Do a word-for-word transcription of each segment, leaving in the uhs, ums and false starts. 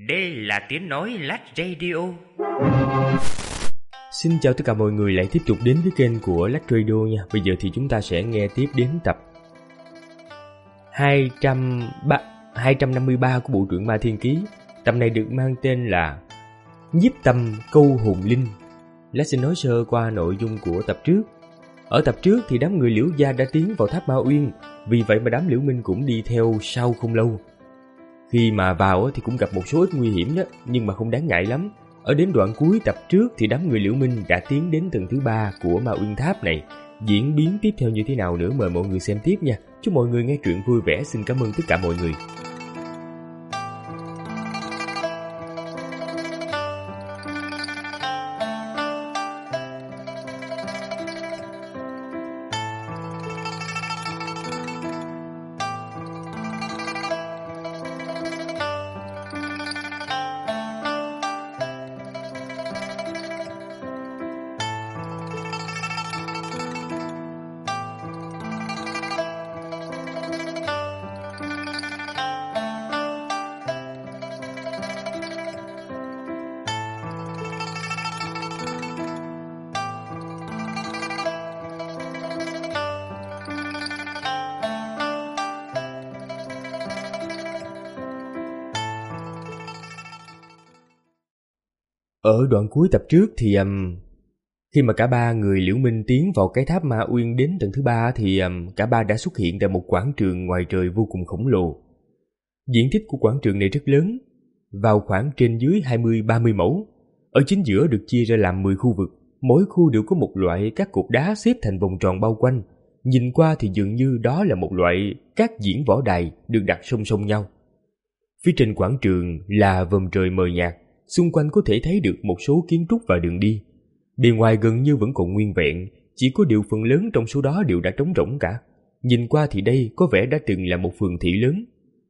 Đây là tiếng nói Lách Radio. Xin chào tất cả mọi người lại tiếp tục đến với kênh của Lách Radio nha. Bây giờ thì chúng ta sẽ nghe tiếp đến tập hai trăm năm mươi ba của bộ truyện Ma Thiên Ký. Tập này được mang tên là Nhiếp Tâm Câu Hồn Linh. Lách xin nói sơ qua nội dung của tập trước. Ở tập trước thì đám người Liễu gia đã tiến vào tháp Ma Uyên, vì vậy mà đám Liễu Minh cũng đi theo sau không lâu. Khi mà vào thì cũng gặp một số ít nguy hiểm đó, nhưng mà không đáng ngại lắm. Ở đến đoạn cuối tập trước thì đám người Liễu Minh đã tiến đến tầng thứ ba của Ma Uyên Tháp này. Diễn biến tiếp theo như thế nào nữa mời mọi người xem tiếp nha. Chúc mọi người nghe truyện vui vẻ. Xin cảm ơn tất cả mọi người. Ở đoạn cuối tập trước thì um, khi mà cả ba người Liễu Minh tiến vào cái tháp Ma Uyên đến tầng thứ ba thì um, cả ba đã xuất hiện tại một quảng trường ngoài trời vô cùng khổng lồ. Diện tích của quảng trường này rất lớn, vào khoảng trên dưới hai mươi ba mươi mẫu. Ở chính giữa được chia ra làm mười khu vực, mỗi khu đều có một loại các cột đá xếp thành vòng tròn bao quanh. Nhìn qua thì dường như đó là một loại các diễn võ đài được đặt song song nhau. Phía trên quảng trường là vòm trời mờ nhạt, xung quanh có thể thấy được một số kiến trúc và đường đi. Bề ngoài gần như vẫn còn nguyên vẹn, chỉ có điều phần lớn trong số đó đều đã trống rỗng cả. Nhìn qua thì đây có vẻ đã từng là một phường thị lớn.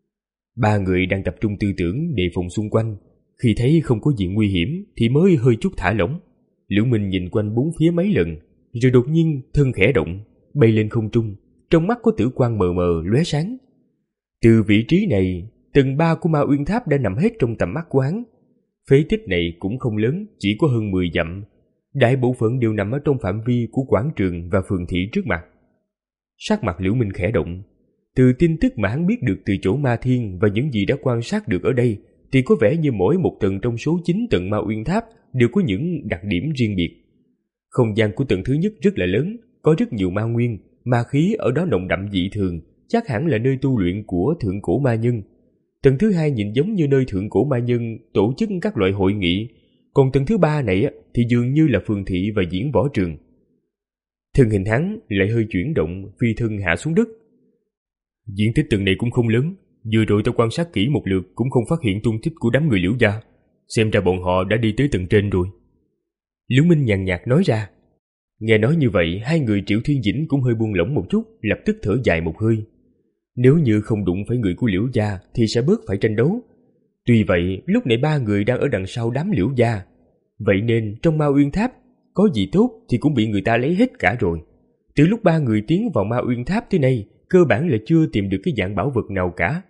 Ba người đang tập trung tư tưởng đề phòng xung quanh, khi thấy không có gì nguy hiểm thì mới hơi chút thả lỏng. Liễu Minh nhìn quanh bốn phía mấy lần, rồi đột nhiên thân khẽ động, bay lên không trung, trong mắt có tử quang mờ mờ lóe sáng. Từ vị trí này, tầng ba của Ma Uyên Tháp đã nằm hết trong tầm mắt của hắn. Phế tích này cũng không lớn, chỉ có hơn mười dặm. Đại bộ phận đều nằm ở trong phạm vi của quảng trường và phường thị trước mặt. Sắc mặt Liễu Minh khẽ động. Từ tin tức mà hắn biết được từ chỗ Ma Thiên và những gì đã quan sát được ở đây, thì có vẻ như mỗi một tầng trong số chín tầng Ma Uyên Tháp đều có những đặc điểm riêng biệt. Không gian của tầng thứ nhất rất là lớn, có rất nhiều ma nguyên, ma khí ở đó nồng đậm dị thường, chắc hẳn là nơi tu luyện của thượng cổ ma nhân. Tầng thứ hai nhìn giống như nơi thượng cổ ma nhân tổ chức các loại hội nghị, còn tầng thứ ba này thì dường như là phường thị và diễn võ trường. Thân hình hắn lại hơi chuyển động, phi thân hạ xuống đất. Diện tích tầng này cũng không lớn, vừa rồi tôi quan sát kỹ một lượt cũng không phát hiện tung tích của đám người Liễu gia, xem ra bọn họ đã đi tới tầng trên rồi. Liễu Minh nhàn nhạt nói ra. Nghe nói như vậy, hai người Triệu Thiên Dĩnh cũng hơi buông lỏng một chút, lập tức thở dài một hơi. Nếu như không đụng phải người của Liễu gia thì sẽ bớt phải tranh đấu. Tuy vậy, lúc nãy ba người đang ở đằng sau đám Liễu gia, vậy nên trong Ma Uyên Tháp có gì tốt thì cũng bị người ta lấy hết cả rồi. Từ lúc ba người tiến vào Ma Uyên Tháp tới nay, cơ bản là chưa tìm được cái dạng bảo vật nào cả.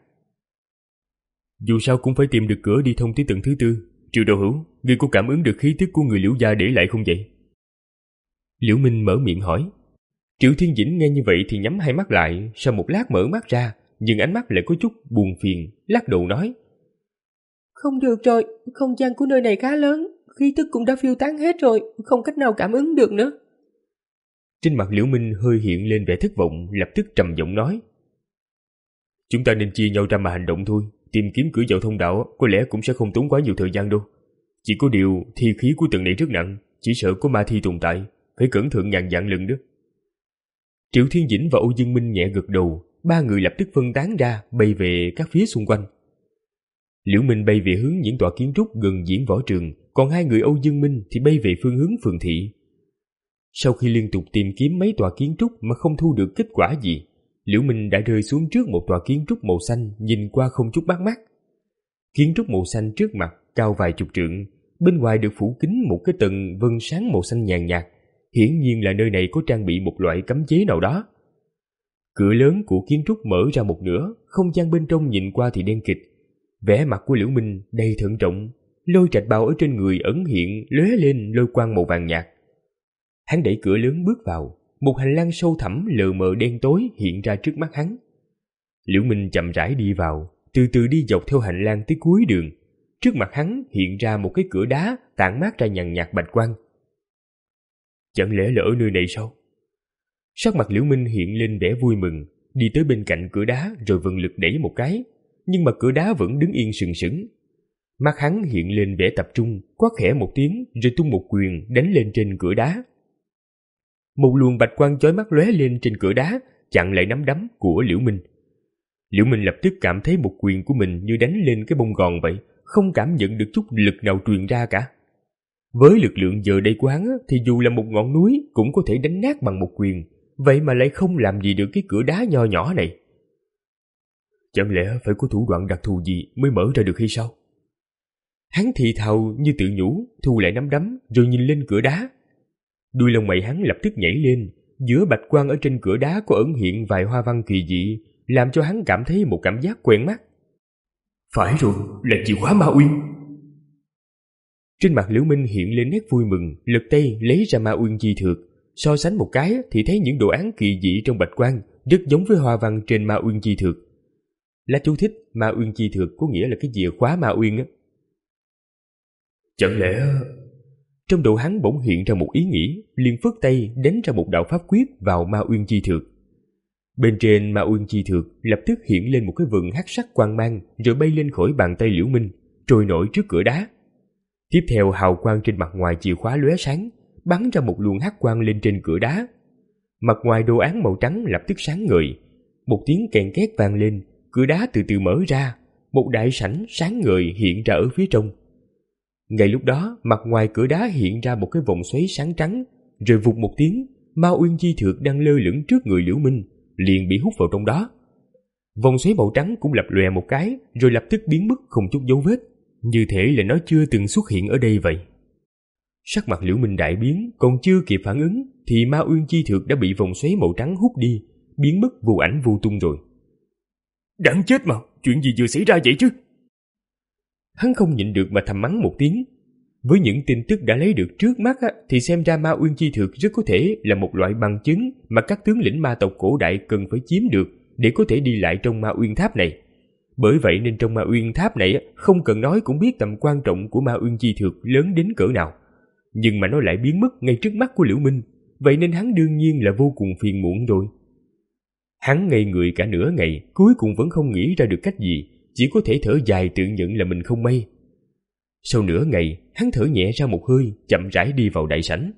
Dù sao cũng phải tìm được cửa đi thông tới tầng thứ tư. Triệu Đạo Hữu, ngươi có cảm ứng được khí tức của người Liễu gia để lại không vậy? Liễu Minh mở miệng hỏi. Triệu Thiên Dĩnh nghe như vậy thì nhắm hai mắt lại, sau một lát mở mắt ra, nhưng ánh mắt lại có chút buồn phiền, lắc đầu nói. Không được rồi, không gian của nơi này khá lớn, khí tức cũng đã phiêu tán hết rồi, không cách nào cảm ứng được nữa. Trên mặt Liễu Minh hơi hiện lên vẻ thất vọng, lập tức trầm giọng nói. Chúng ta nên chia nhau ra mà hành động thôi, tìm kiếm cửa vào thông đạo có lẽ cũng sẽ không tốn quá nhiều thời gian đâu. Chỉ có điều thi khí của tầng này rất nặng, chỉ sợ có ma thi tồn tại, phải cẩn thận ngàn vạn lần đó. Triệu Thiên Dĩnh và Âu Dương Minh nhẹ gật đầu, ba người lập tức phân tán ra, bay về các phía xung quanh. Liễu Minh bay về hướng những tòa kiến trúc gần diễn võ trường, còn hai người Âu Dương Minh thì bay về phương hướng phường thị. Sau khi liên tục tìm kiếm mấy tòa kiến trúc mà không thu được kết quả gì, Liễu Minh đã rơi xuống trước một tòa kiến trúc màu xanh, nhìn qua không chút bắt mắt. Kiến trúc màu xanh trước mặt cao vài chục trượng, bên ngoài được phủ kín một cái tầng vân sáng màu xanh nhàn nhạt, hiển nhiên là nơi này có trang bị một loại cấm chế nào đó. Cửa lớn của kiến trúc mở ra một nửa, không gian bên trong nhìn qua thì đen kịt. Vẻ mặt của Liễu Minh đầy thận trọng, lôi trạch bào ở trên người ẩn hiện lóe lên lôi quang màu vàng nhạt. Hắn đẩy cửa lớn bước vào, một hành lang sâu thẳm lờ mờ đen tối hiện ra trước mắt hắn. Liễu Minh chậm rãi đi vào, từ từ đi dọc theo hành lang tới cuối đường. Trước mặt hắn hiện ra một cái cửa đá tản mát ra nhàn nhạt bạch quang. Chẳng lẽ là ở nơi này sao? Sắc mặt Liễu Minh hiện lên vẻ vui mừng, đi tới bên cạnh cửa đá rồi vận lực đẩy một cái, nhưng mà cửa đá vẫn đứng yên sừng sững. Mắt hắn hiện lên vẻ tập trung, quát khẽ một tiếng rồi tung một quyền đánh lên trên cửa đá. Một luồng bạch quang chói mắt lóe lên trên cửa đá, chặn lại nắm đấm của Liễu Minh. Liễu Minh lập tức cảm thấy một quyền của mình như đánh lên cái bông gòn vậy, không cảm nhận được chút lực nào truyền ra cả. Với lực lượng giờ đây của hắn thì dù là một ngọn núi cũng có thể đánh nát bằng một quyền, vậy mà lại không làm gì được cái cửa đá nho nhỏ này. Chẳng lẽ phải có thủ đoạn đặc thù gì mới mở ra được hay sao? Hắn thì thào như tự nhủ, thu lại nắm đấm rồi nhìn lên cửa đá. Đuôi lông mày hắn lập tức nhảy lên, giữa bạch quang ở trên cửa đá có ẩn hiện vài hoa văn kỳ dị, làm cho hắn cảm thấy một cảm giác quen mắt. Phải rồi, là chìa khóa Ma Uyên. Trên mặt Liễu Minh hiện lên nét vui mừng, lật tay lấy ra Ma Uyên chi thược, so sánh một cái thì thấy những đồ án kỳ dị trong bạch quang rất giống với hoa văn trên Ma Uyên chi thược. Lá chú thích Ma Uyên chi thược có nghĩa là cái chìa khóa Ma Uyên á. Chẳng lẽ... Trong đầu hắn bỗng hiện ra một ý nghĩ, liền phất tay đánh ra một đạo pháp quyết vào Ma Uyên chi thược. Bên trên Ma Uyên chi thược lập tức hiện lên một cái vầng hắc sắc quang mang rồi bay lên khỏi bàn tay Liễu Minh, trôi nổi trước cửa đá. Tiếp theo hào quang trên mặt ngoài chìa khóa lóe sáng, bắn ra một luồng hắc quang lên trên cửa đá. Mặt ngoài đồ án màu trắng lập tức sáng ngời, một tiếng kèn két vang lên, cửa đá từ từ mở ra, một đại sảnh sáng ngời hiện ra ở phía trong. Ngay lúc đó, mặt ngoài cửa đá hiện ra một cái vòng xoáy sáng trắng, rồi vụt một tiếng, Ma Uyên chi thược đang lơ lửng trước người Liễu Minh liền bị hút vào trong đó. Vòng xoáy màu trắng cũng lập lòe một cái, rồi lập tức biến mất không chút dấu vết, như thể là nó chưa từng xuất hiện ở đây vậy. Sắc mặt Liễu Minh đại biến, còn chưa kịp phản ứng thì Ma Uyên chi thược đã bị vòng xoáy màu trắng hút đi, biến mất vô ảnh vô tung rồi. Đáng chết mà, chuyện gì vừa xảy ra vậy chứ? Hắn không nhịn được mà thầm mắng một tiếng. Với những tin tức đã lấy được trước mắt á, thì xem ra Ma Uyên chi thược rất có thể là một loại bằng chứng mà các tướng lĩnh ma tộc cổ đại cần phải chiếm được để có thể đi lại trong Ma Uyên tháp này. Bởi vậy nên trong Ma Uyên tháp này á, không cần nói cũng biết tầm quan trọng của Ma Uyên chi thược lớn đến cỡ nào. Nhưng mà nó lại biến mất ngay trước mắt của Liễu Minh, vậy nên hắn đương nhiên là vô cùng phiền muộn rồi. Hắn ngây người cả nửa ngày, cuối cùng vẫn không nghĩ ra được cách gì, chỉ có thể thở dài tự nhận là mình không may. Sau nửa ngày, hắn thở nhẹ ra một hơi, chậm rãi đi vào đại sảnh.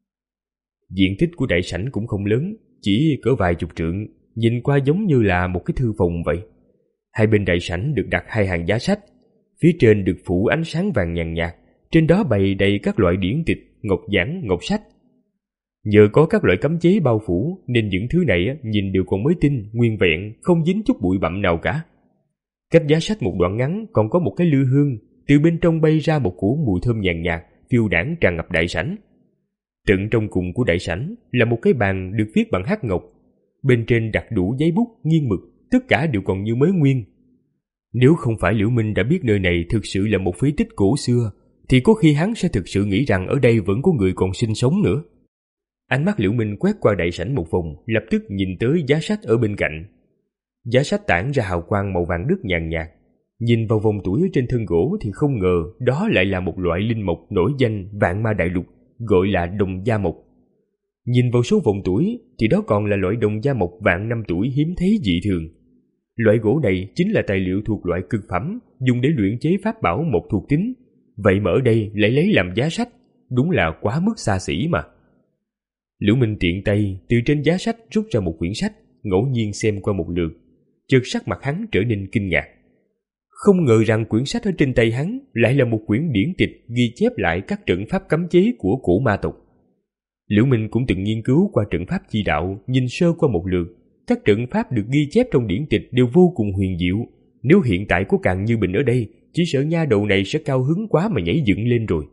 Diện tích của đại sảnh cũng không lớn, chỉ cỡ vài chục trượng, nhìn qua giống như là một cái thư phòng vậy. Hai bên đại sảnh được đặt hai hàng giá sách, phía trên được phủ ánh sáng vàng nhàn nhạt, trên đó bày đầy các loại điển tịch, ngọc giản, ngọc sách. Nhờ có các loại cấm chế bao phủ nên những thứ này nhìn đều còn mới tinh, nguyên vẹn, không dính chút bụi bặm nào cả. Cách giá sách một đoạn ngắn còn có một cái lư hương, từ bên trong bay ra một cỗ mùi thơm nhàn nhạt, phiêu đãng tràn ngập đại sảnh. Tận trong cùng của đại sảnh là một cái bàn được viết bằng hắc ngọc, bên trên đặt đủ giấy bút, nghiêng mực, tất cả đều còn như mới nguyên. Nếu không phải Liễu Minh đã biết nơi này thực sự là một phế tích cổ xưa, thì có khi hắn sẽ thực sự nghĩ rằng ở đây vẫn có người còn sinh sống nữa. Ánh mắt Liễu Minh quét qua đại sảnh một vòng, lập tức nhìn tới giá sách ở bên cạnh. Giá sách tản ra hào quang màu vàng đất nhàn nhạt. Nhìn vào vòng tuổi ở trên thân gỗ thì không ngờ đó lại là một loại linh mộc nổi danh vạn ma đại lục, gọi là đồng gia mộc. Nhìn vào số vòng tuổi thì đó còn là loại đồng gia mộc vạn năm tuổi hiếm thấy dị thường. Loại gỗ này chính là tài liệu thuộc loại cực phẩm, dùng để luyện chế pháp bảo một thuộc tính. Vậy mà ở đây lại lấy làm giá sách, đúng là quá mức xa xỉ mà. Liễu Minh tiện tay từ trên giá sách rút ra một quyển sách, ngẫu nhiên xem qua một lượt, chợt sắc mặt hắn trở nên kinh ngạc. Không ngờ rằng quyển sách ở trên tay hắn lại là một quyển điển tịch ghi chép lại các trận pháp cấm chế của cổ ma tộc. Liễu Minh cũng từng nghiên cứu qua trận pháp chi đạo, nhìn sơ qua một lượt, các trận pháp được ghi chép trong điển tịch đều vô cùng huyền diệu. Nếu hiện tại có Càn Như Bình ở đây, chỉ sợ nha đầu này sẽ cao hứng quá mà nhảy dựng lên rồi.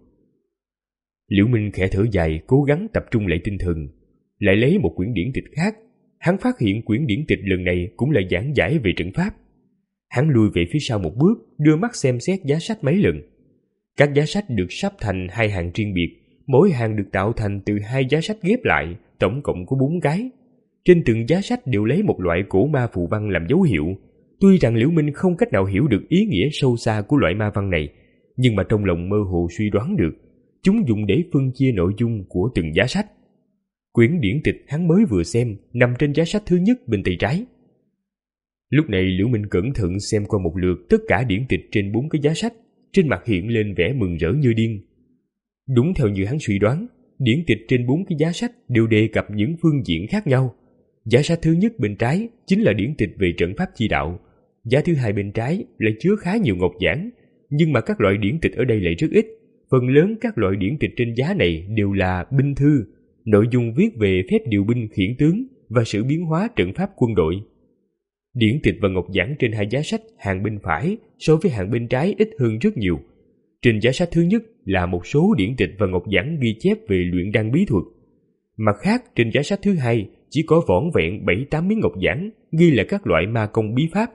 Liễu Minh khẽ thở dài, cố gắng tập trung lại tinh thần, lại lấy một quyển điển tịch khác. Hắn phát hiện quyển điển tịch lần này cũng là giảng giải về trận pháp. Hắn lùi về phía sau một bước, đưa mắt xem xét giá sách mấy lần. Các giá sách được sắp thành hai hàng riêng biệt, mỗi hàng được tạo thành từ hai giá sách ghép lại, tổng cộng có bốn cái. Trên từng giá sách đều lấy một loại cổ ma phù văn làm dấu hiệu. Tuy rằng Liễu Minh không cách nào hiểu được ý nghĩa sâu xa của loại ma văn này, nhưng mà trong lòng mơ hồ suy đoán được, chúng dùng để phân chia nội dung của từng giá sách. Quyển điển tịch hắn mới vừa xem nằm trên giá sách thứ nhất bên tay trái. Lúc này Liễu Minh cẩn thận xem qua một lượt tất cả điển tịch trên bốn cái giá sách, trên mặt hiện lên vẻ mừng rỡ như điên. Đúng theo như hắn suy đoán, điển tịch trên bốn cái giá sách đều đề cập những phương diện khác nhau. Giá sách thứ nhất bên trái chính là điển tịch về trận pháp chi đạo. Giá thứ hai bên trái lại chứa khá nhiều ngọc giảng, nhưng mà các loại điển tịch ở đây lại rất ít. Phần lớn các loại điển tịch trên giá này đều là binh thư, nội dung viết về phép điều binh khiển tướng và sự biến hóa trận pháp quân đội. Điển tịch và ngọc giảng trên hai giá sách hàng bên phải so với hàng bên trái ít hơn rất nhiều. Trên giá sách thứ nhất là một số điển tịch và ngọc giảng ghi chép về luyện đan bí thuật. Mặt khác, trên giá sách thứ hai chỉ có vỏn vẹn bảy tám miếng ngọc giảng ghi là các loại ma công bí pháp.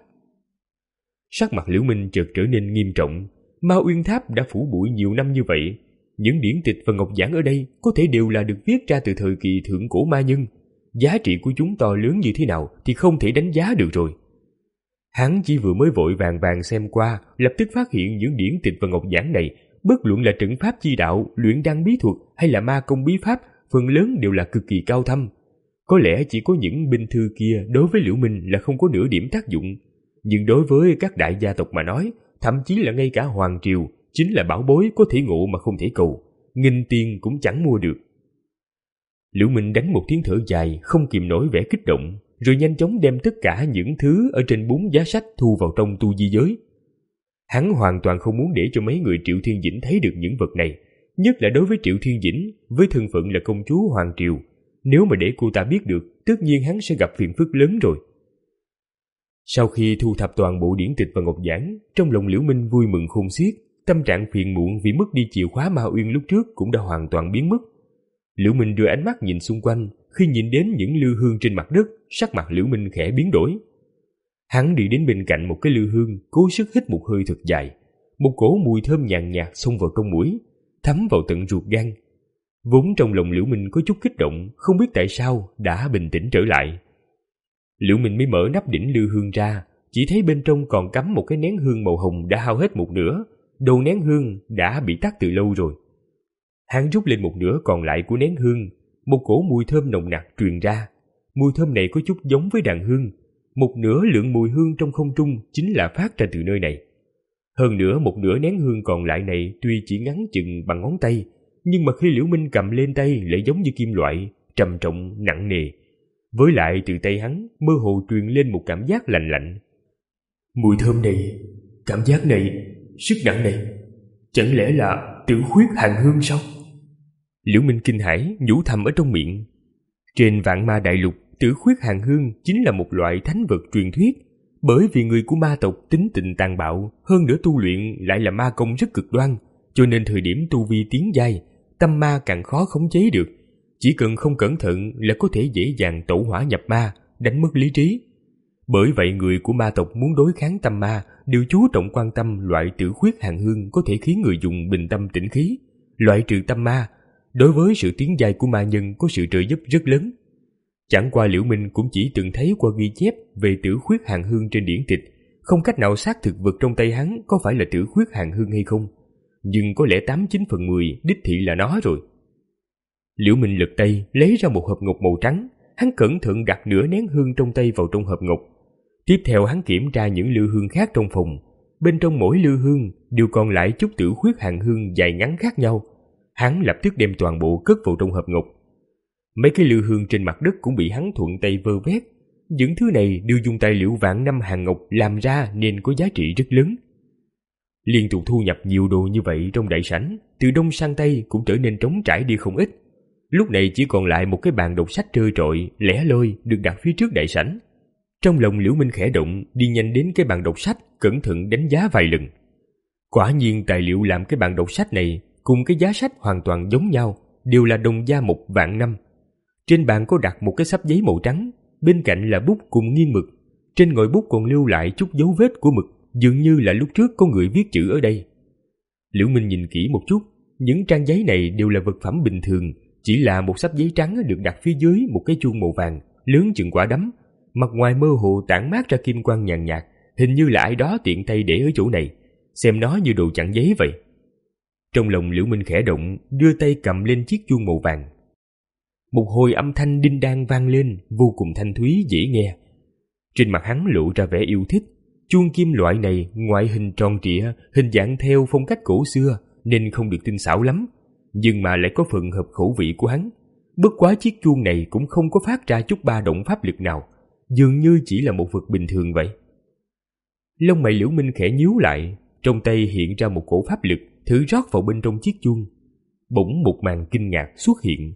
Sắc mặt Liễu Minh chợt trở nên nghiêm trọng. Ma Uyên Tháp đã phủ bụi nhiều năm như vậy, những điển tịch và ngọc giảng ở đây có thể đều là được viết ra từ thời kỳ thượng cổ ma nhân. Giá trị của chúng to lớn như thế nào thì không thể đánh giá được rồi. Hắn chỉ vừa mới vội vàng vàng xem qua, lập tức phát hiện những điển tịch và ngọc giảng này, bất luận là trận pháp chi đạo, luyện đan bí thuật hay là ma công bí pháp, phần lớn đều là cực kỳ cao thâm. Có lẽ chỉ có những binh thư kia đối với Liễu Minh là không có nửa điểm tác dụng, nhưng đối với các đại gia tộc mà nói, thậm chí là ngay cả hoàng triều, chính là bảo bối có thể ngộ mà không thể cầu, nghìn tiền cũng chẳng mua được. Liễu Minh đánh một tiếng thở dài, không kìm nổi vẻ kích động, rồi nhanh chóng đem tất cả những thứ ở trên bốn giá sách thu vào trong tu di giới. Hắn hoàn toàn không muốn để cho mấy người Triệu Thiên Dĩnh thấy được những vật này, nhất là đối với Triệu Thiên Dĩnh, với thân phận là công chúa hoàng triều. Nếu mà để cô ta biết được, tất nhiên hắn sẽ gặp phiền phức lớn rồi. Sau khi thu thập toàn bộ điển tịch và ngọc giảng, trong lòng Liễu Minh vui mừng khôn xiết, tâm trạng phiền muộn vì mất đi chìa khóa Ma Uyên lúc trước cũng đã hoàn toàn biến mất. Liễu Minh đưa ánh mắt nhìn xung quanh, khi nhìn đến những lư hương trên mặt đất, sắc mặt Liễu Minh khẽ biến đổi. Hắn đi đến bên cạnh một cái lư hương, cố sức hít một hơi thật dài. Một cổ mùi thơm nhàn nhạt xông vào trong mũi, thấm vào tận ruột gan. Vốn trong lòng Liễu Minh có chút kích động, không biết tại sao đã bình tĩnh trở lại. Liễu Minh mới mở nắp đỉnh lư hương ra, chỉ thấy bên trong còn cắm một cái nén hương màu hồng đã hao hết một nửa, đầu nén hương đã bị tắt từ lâu rồi. Hắn rút lên một nửa còn lại của nén hương, một cổ mùi thơm nồng nặc truyền ra. Mùi thơm này có chút giống với đàn hương, một nửa lượng mùi hương trong không trung chính là phát ra từ nơi này. Hơn nữa một nửa nén hương còn lại này tuy chỉ ngắn chừng bằng ngón tay, nhưng mà khi Liễu Minh cầm lên tay lại giống như kim loại, trầm trọng, nặng nề. Với lại từ tay hắn mơ hồ truyền lên một cảm giác lạnh lạnh. Mùi thơm này, cảm giác này, sức nặng này, chẳng lẽ là tử khuyết hàng hương sao? Liễu Minh kinh hãi nhủ thầm ở trong miệng. Trên vạn ma đại lục, tử khuyết hàng hương chính là một loại thánh vật truyền thuyết, bởi vì người của ma tộc tính tình tàn bạo, hơn nữa tu luyện lại là ma công rất cực đoan, cho nên thời điểm tu vi tiến giai, tâm ma càng khó khống chế được. Chỉ cần không cẩn thận là có thể dễ dàng tẩu hỏa nhập ma, đánh mất lý trí. Bởi vậy người của ma tộc muốn đối kháng tâm ma đều chú trọng quan tâm loại tử khuyết hàng hương có thể khiến người dùng bình tâm tĩnh khí, loại trừ tâm ma. Đối với sự tiến giai của ma nhân có sự trợ giúp rất lớn. Chẳng qua Liễu Minh cũng chỉ từng thấy qua ghi chép về tử khuyết hàng hương trên điển tịch, không cách nào xác thực vật trong tay hắn có phải là tử khuyết hàng hương hay không, nhưng có lẽ tám chín phần mười đích thị là nó rồi. Liễu Minh lật tay lấy ra một hộp ngọc màu trắng, hắn cẩn thận đặt nửa nén hương trong tay vào trong hộp ngọc. Tiếp theo hắn kiểm tra những lư hương khác trong phòng, bên trong mỗi lư hương đều còn lại chút tử khuyết hàng hương dài ngắn khác nhau. Hắn lập tức đem toàn bộ cất vào trong hộp ngọc. Mấy cái lư hương trên mặt đất cũng bị hắn thuận tay vơ vét. Những thứ này đều dùng tài liệu vạn năm hàng ngọc làm ra nên có giá trị rất lớn. Liên tục thu nhập nhiều đồ như vậy trong đại sảnh, từ đông sang tây cũng trở nên trống trải đi không ít. Lúc này chỉ còn lại một cái bàn đọc sách trơ trọi, lẻ loi được đặt phía trước đại sảnh. Trong lòng Liễu Minh khẽ động, đi nhanh đến cái bàn đọc sách, cẩn thận đánh giá vài lần. Quả nhiên tài liệu làm cái bàn đọc sách này cùng cái giá sách hoàn toàn giống nhau, đều là đồng gia một vạn năm. Trên bàn có đặt một cái xấp giấy màu trắng, bên cạnh là bút cùng nghiêng mực. Trên ngòi bút còn lưu lại chút dấu vết của mực, dường như là lúc trước có người viết chữ ở đây. Liễu Minh nhìn kỹ một chút, những trang giấy này đều là vật phẩm bình thường, chỉ là một xấp giấy trắng được đặt phía dưới một cái chuông màu vàng, lớn chừng quả đấm, mặt ngoài mơ hồ tản mát ra kim quang nhàn nhạt, hình như là ai đó tiện tay để ở chỗ này, xem nó như đồ chặn giấy vậy. Trong lòng Liễu Minh khẽ động, đưa tay cầm lên chiếc chuông màu vàng. Một hồi âm thanh đinh đang vang lên, vô cùng thanh thúy dễ nghe. Trên mặt hắn lộ ra vẻ yêu thích. Chuông kim loại này ngoại hình tròn trịa, hình dạng theo phong cách cổ xưa nên không được tinh xảo lắm, nhưng mà lại có phần hợp khẩu vị của hắn. Bất quá chiếc chuông này cũng không có phát ra chút ba động pháp lực nào, dường như chỉ là một vật bình thường vậy. Lông mày Liễu Minh khẽ nhíu lại, trong tay hiện ra một cổ pháp lực, thử rót vào bên trong chiếc chuông. Bỗng một màn kinh ngạc xuất hiện.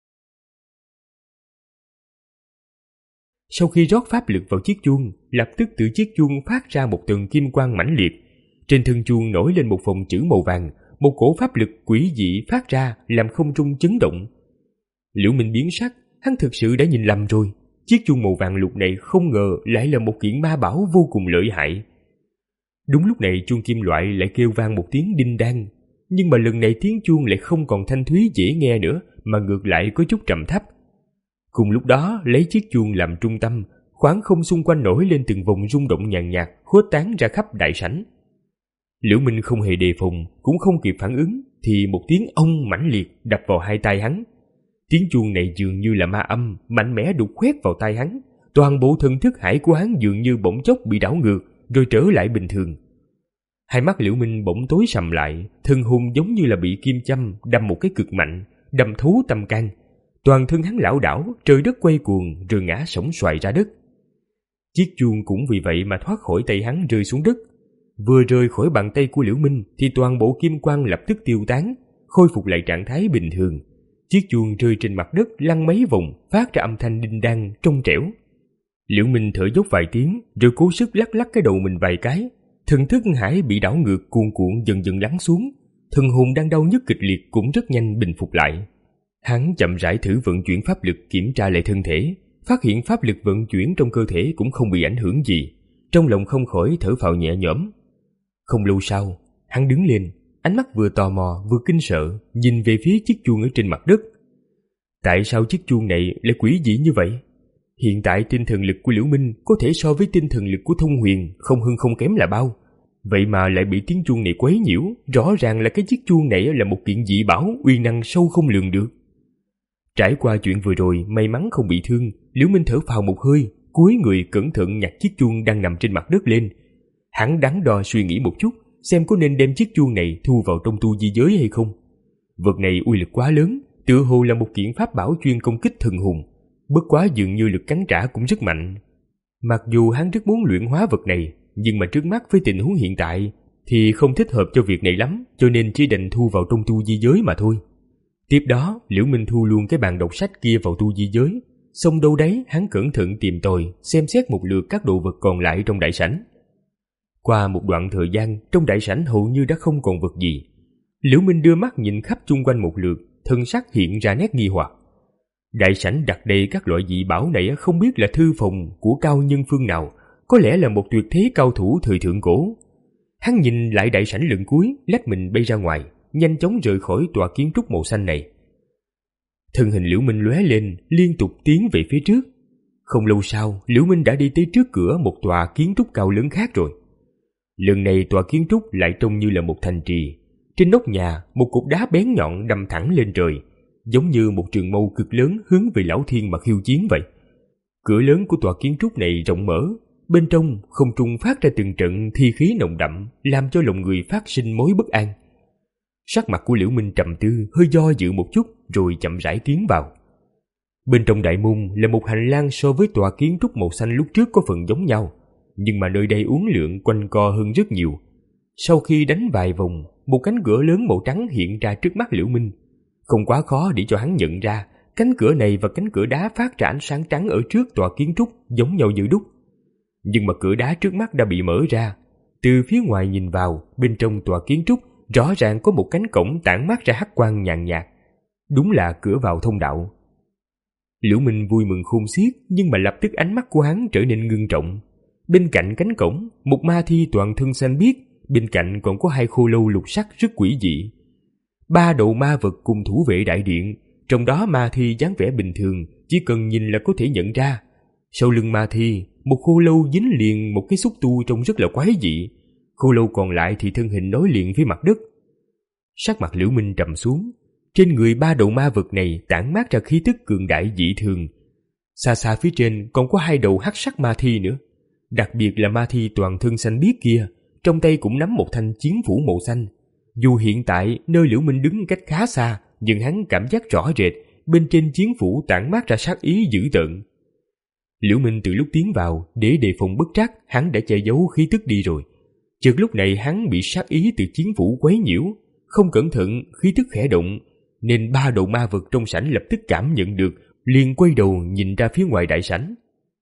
Sau khi rót pháp lực vào chiếc chuông, lập tức từ chiếc chuông phát ra một tầng kim quang mãnh liệt. Trên thân chuông nổi lên một vòng chữ màu vàng, một cổ pháp lực quỷ dị phát ra làm không trung chấn động. Liễu Minh biến sắc, hắn thực sự đã nhìn lầm rồi. Chiếc chuông màu vàng lục này không ngờ lại là một kiện ma bảo vô cùng lợi hại. Đúng lúc này chuông kim loại lại kêu vang một tiếng đinh đan, nhưng mà lần này tiếng chuông lại không còn thanh thúy dễ nghe nữa, mà ngược lại có chút trầm thấp. Cùng lúc đó, lấy chiếc chuông làm trung tâm, khoảng không xung quanh nổi lên từng vòng rung động nhàn nhạt, khuếch tán ra khắp đại sảnh. Liễu Minh không hề đề phòng, cũng không kịp phản ứng, thì một tiếng ông mãnh liệt đập vào hai tai hắn. Tiếng chuông này dường như là ma âm, mạnh mẽ đục khoét vào tai hắn. Toàn bộ thần thức hải của hắn dường như bỗng chốc bị đảo ngược, rồi trở lại bình thường. Hai mắt Liễu Minh bỗng tối sầm lại, thân hồn giống như là bị kim châm đâm một cái cực mạnh, đâm thấu tâm can. Toàn thân hắn lảo đảo, trời đất quay cuồng, rồi ngã sổng xoài ra đất. Chiếc chuông cũng vì vậy mà thoát khỏi tay hắn rơi xuống đất. Vừa rơi khỏi bàn tay của Liễu Minh thì toàn bộ kim quang lập tức tiêu tán, khôi phục lại trạng thái bình thường. Chiếc chuông rơi trên mặt đất lăn mấy vòng, phát ra âm thanh đinh đan trong trẻo. Liễu Minh thở dốc vài tiếng, rồi cố sức lắc lắc cái đầu mình vài cái. Thần thức hải bị đảo ngược cuồn cuộn dần dần lắng xuống, thần hồn đang đau nhức kịch liệt cũng rất nhanh bình phục lại. Hắn chậm rãi thử vận chuyển pháp lực kiểm tra lại thân thể, phát hiện pháp lực vận chuyển trong cơ thể cũng không bị ảnh hưởng gì, trong lòng không khỏi thở phào nhẹ nhõm. Không lâu sau, hắn đứng lên, ánh mắt vừa tò mò vừa kinh sợ, nhìn về phía chiếc chuông ở trên mặt đất. Tại sao chiếc chuông này lại quỷ dị như vậy? Hiện tại tinh thần lực của Liễu Minh có thể so với tinh thần lực của Thông Huyền không hơn không kém là bao, vậy mà lại bị tiếng chuông này quấy nhiễu. Rõ ràng là cái chiếc chuông này là một kiện dị bảo uy năng sâu không lường được. Trải qua chuyện vừa rồi, may mắn không bị thương, Liễu Minh thở phào một hơi, cúi người cẩn thận nhặt chiếc chuông đang nằm trên mặt đất lên. Hắn đắn đo suy nghĩ một chút, xem có nên đem chiếc chuông này thu vào trong tu di giới hay không. Vật này uy lực quá lớn, tựa hồ là một kiện pháp bảo chuyên công kích thần hồn, bất quá dường như lực cắn trả cũng rất mạnh. Mặc dù hắn rất muốn luyện hóa vật này, nhưng mà trước mắt với tình huống hiện tại thì không thích hợp cho việc này lắm, cho nên chỉ định thu vào trong tu di giới mà thôi. Tiếp đó, Liễu Minh thu luôn cái bàn đọc sách kia vào tu di giới, xong đâu đấy hắn cẩn thận tìm tòi, xem xét một lượt các đồ vật còn lại trong đại sảnh. Qua một đoạn thời gian, trong đại sảnh hầu như đã không còn vật gì. Liễu Minh đưa mắt nhìn khắp chung quanh một lượt, thân sắc hiện ra nét nghi hoặc. Đại sảnh đặt đầy các loại dị bảo này không biết là thư phòng của cao nhân phương nào, có lẽ là một tuyệt thế cao thủ thời thượng cổ. Hắn nhìn lại đại sảnh lần cuối, lách mình bay ra ngoài, nhanh chóng rời khỏi tòa kiến trúc màu xanh này. Thân hình Liễu Minh lóe lên, liên tục tiến về phía trước. Không lâu sau, Liễu Minh đã đi tới trước cửa một tòa kiến trúc cao lớn khác rồi. Lần này tòa kiến trúc lại trông như là một thành trì. Trên nóc nhà, một cục đá bén nhọn đâm thẳng lên trời, giống như một trường mâu cực lớn hướng về Lão Thiên mà khiêu chiến vậy. Cửa lớn của tòa kiến trúc này rộng mở, bên trong không trung phát ra từng trận thi khí nồng đậm, làm cho lòng người phát sinh mối bất an. Sắc mặt của Liễu Minh trầm tư, hơi do dự một chút rồi chậm rãi tiến vào. Bên trong đại môn là một hành lang so với tòa kiến trúc màu xanh lúc trước có phần giống nhau, nhưng mà nơi đây uốn lượn quanh co hơn rất nhiều. Sau khi đánh vài vòng, một cánh cửa lớn màu trắng hiện ra trước mắt Liễu Minh. Không quá khó để cho hắn nhận ra, cánh cửa này và cánh cửa đá phát ra ánh sáng trắng ở trước tòa kiến trúc giống nhau như đúc. Nhưng mà cửa đá trước mắt đã bị mở ra. Từ phía ngoài nhìn vào, bên trong tòa kiến trúc rõ ràng có một cánh cổng tản mát ra hắc quang nhàn nhạt. Đúng là cửa vào thông đạo. Liễu Minh vui mừng khôn xiết, nhưng mà lập tức ánh mắt của hắn trở nên ngưng trọng. Bên cạnh cánh cổng, một ma thi toàn thân xanh biếc, bên cạnh còn có hai khô lâu lục sắc rất quỷ dị. Ba đầu ma vật cùng thủ vệ đại điện, trong đó ma thi dáng vẻ bình thường, chỉ cần nhìn là có thể nhận ra. Sau lưng ma thi, một khô lâu dính liền một cái xúc tu trông rất là quái dị. Khô lâu còn lại thì thân hình nối liền với mặt đất. Sắc mặt Liễu Minh trầm xuống, trên người ba đầu ma vật này tản mát ra khí tức cường đại dị thường. Xa xa phía trên còn có hai đầu hắc sắc ma thi nữa. Đặc biệt là ma thi toàn thân xanh biếc kia, trong tay cũng nắm một thanh chiến phủ màu xanh. Dù hiện tại nơi Liễu Minh đứng cách khá xa, nhưng hắn cảm giác rõ rệt bên trên chiến phủ tản mát ra sát ý dữ tợn. Liễu Minh từ lúc tiến vào, để đề phòng bất trắc, hắn đã che giấu khí tức đi rồi. Chợt lúc này hắn bị sát ý từ chiến phủ quấy nhiễu, không cẩn thận khí tức khẽ động, nên ba đầu ma vật trong sảnh lập tức cảm nhận được, liền quay đầu nhìn ra phía ngoài đại sảnh.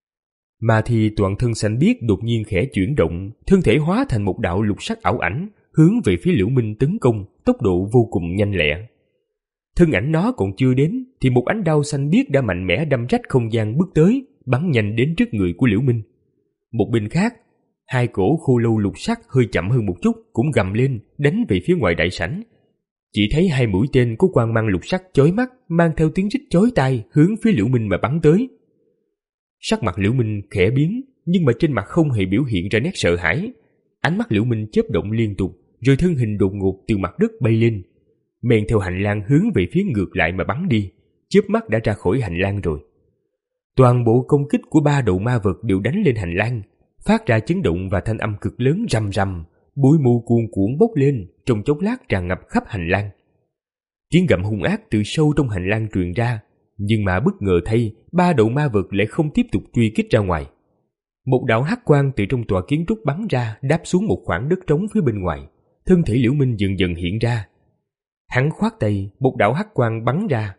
Ma thi toàn thân xanh biếc đột nhiên khẽ chuyển động, thân thể hóa thành một đạo lục sắc ảo ảnh, hướng về phía Liễu Minh tấn công, tốc độ vô cùng nhanh lẹ. Thân ảnh nó còn chưa đến, thì một ánh đao xanh biếc đã mạnh mẽ đâm rách không gian bước tới, bắn nhanh đến trước người của Liễu Minh. Một bên khác, hai cổ khô lâu lục sắc hơi chậm hơn một chút cũng gầm lên đánh về phía ngoài đại sảnh. Chỉ thấy hai mũi tên có quang mang lục sắc chói mắt mang theo tiếng rít chói tai hướng phía Liễu Minh mà bắn tới. Sắc mặt Liễu Minh khẽ biến, nhưng mà trên mặt không hề biểu hiện ra nét sợ hãi. Ánh mắt Liễu Minh chớp động liên tục, rồi thân hình đột ngột từ mặt đất bay lên, men theo hành lang hướng về phía ngược lại mà bắn đi, chớp mắt đã ra khỏi hành lang rồi. Toàn bộ công kích của ba đầu ma vật đều đánh lên hành lang, phát ra chấn động và thanh âm cực lớn rầm rầm, bụi mù cuồn cuộn bốc lên, trong chốc lát tràn ngập khắp hành lang. Tiếng gầm hung ác từ sâu trong hành lang truyền ra, nhưng mà bất ngờ thay, ba đầu ma vật lại không tiếp tục truy kích ra ngoài. Một đạo hắc quang từ trong tòa kiến trúc bắn ra, đáp xuống một khoảng đất trống phía bên ngoài. Thân thể Liễu Minh dần dần hiện ra. Hắn khoát tay, một đạo hắc quang bắn ra,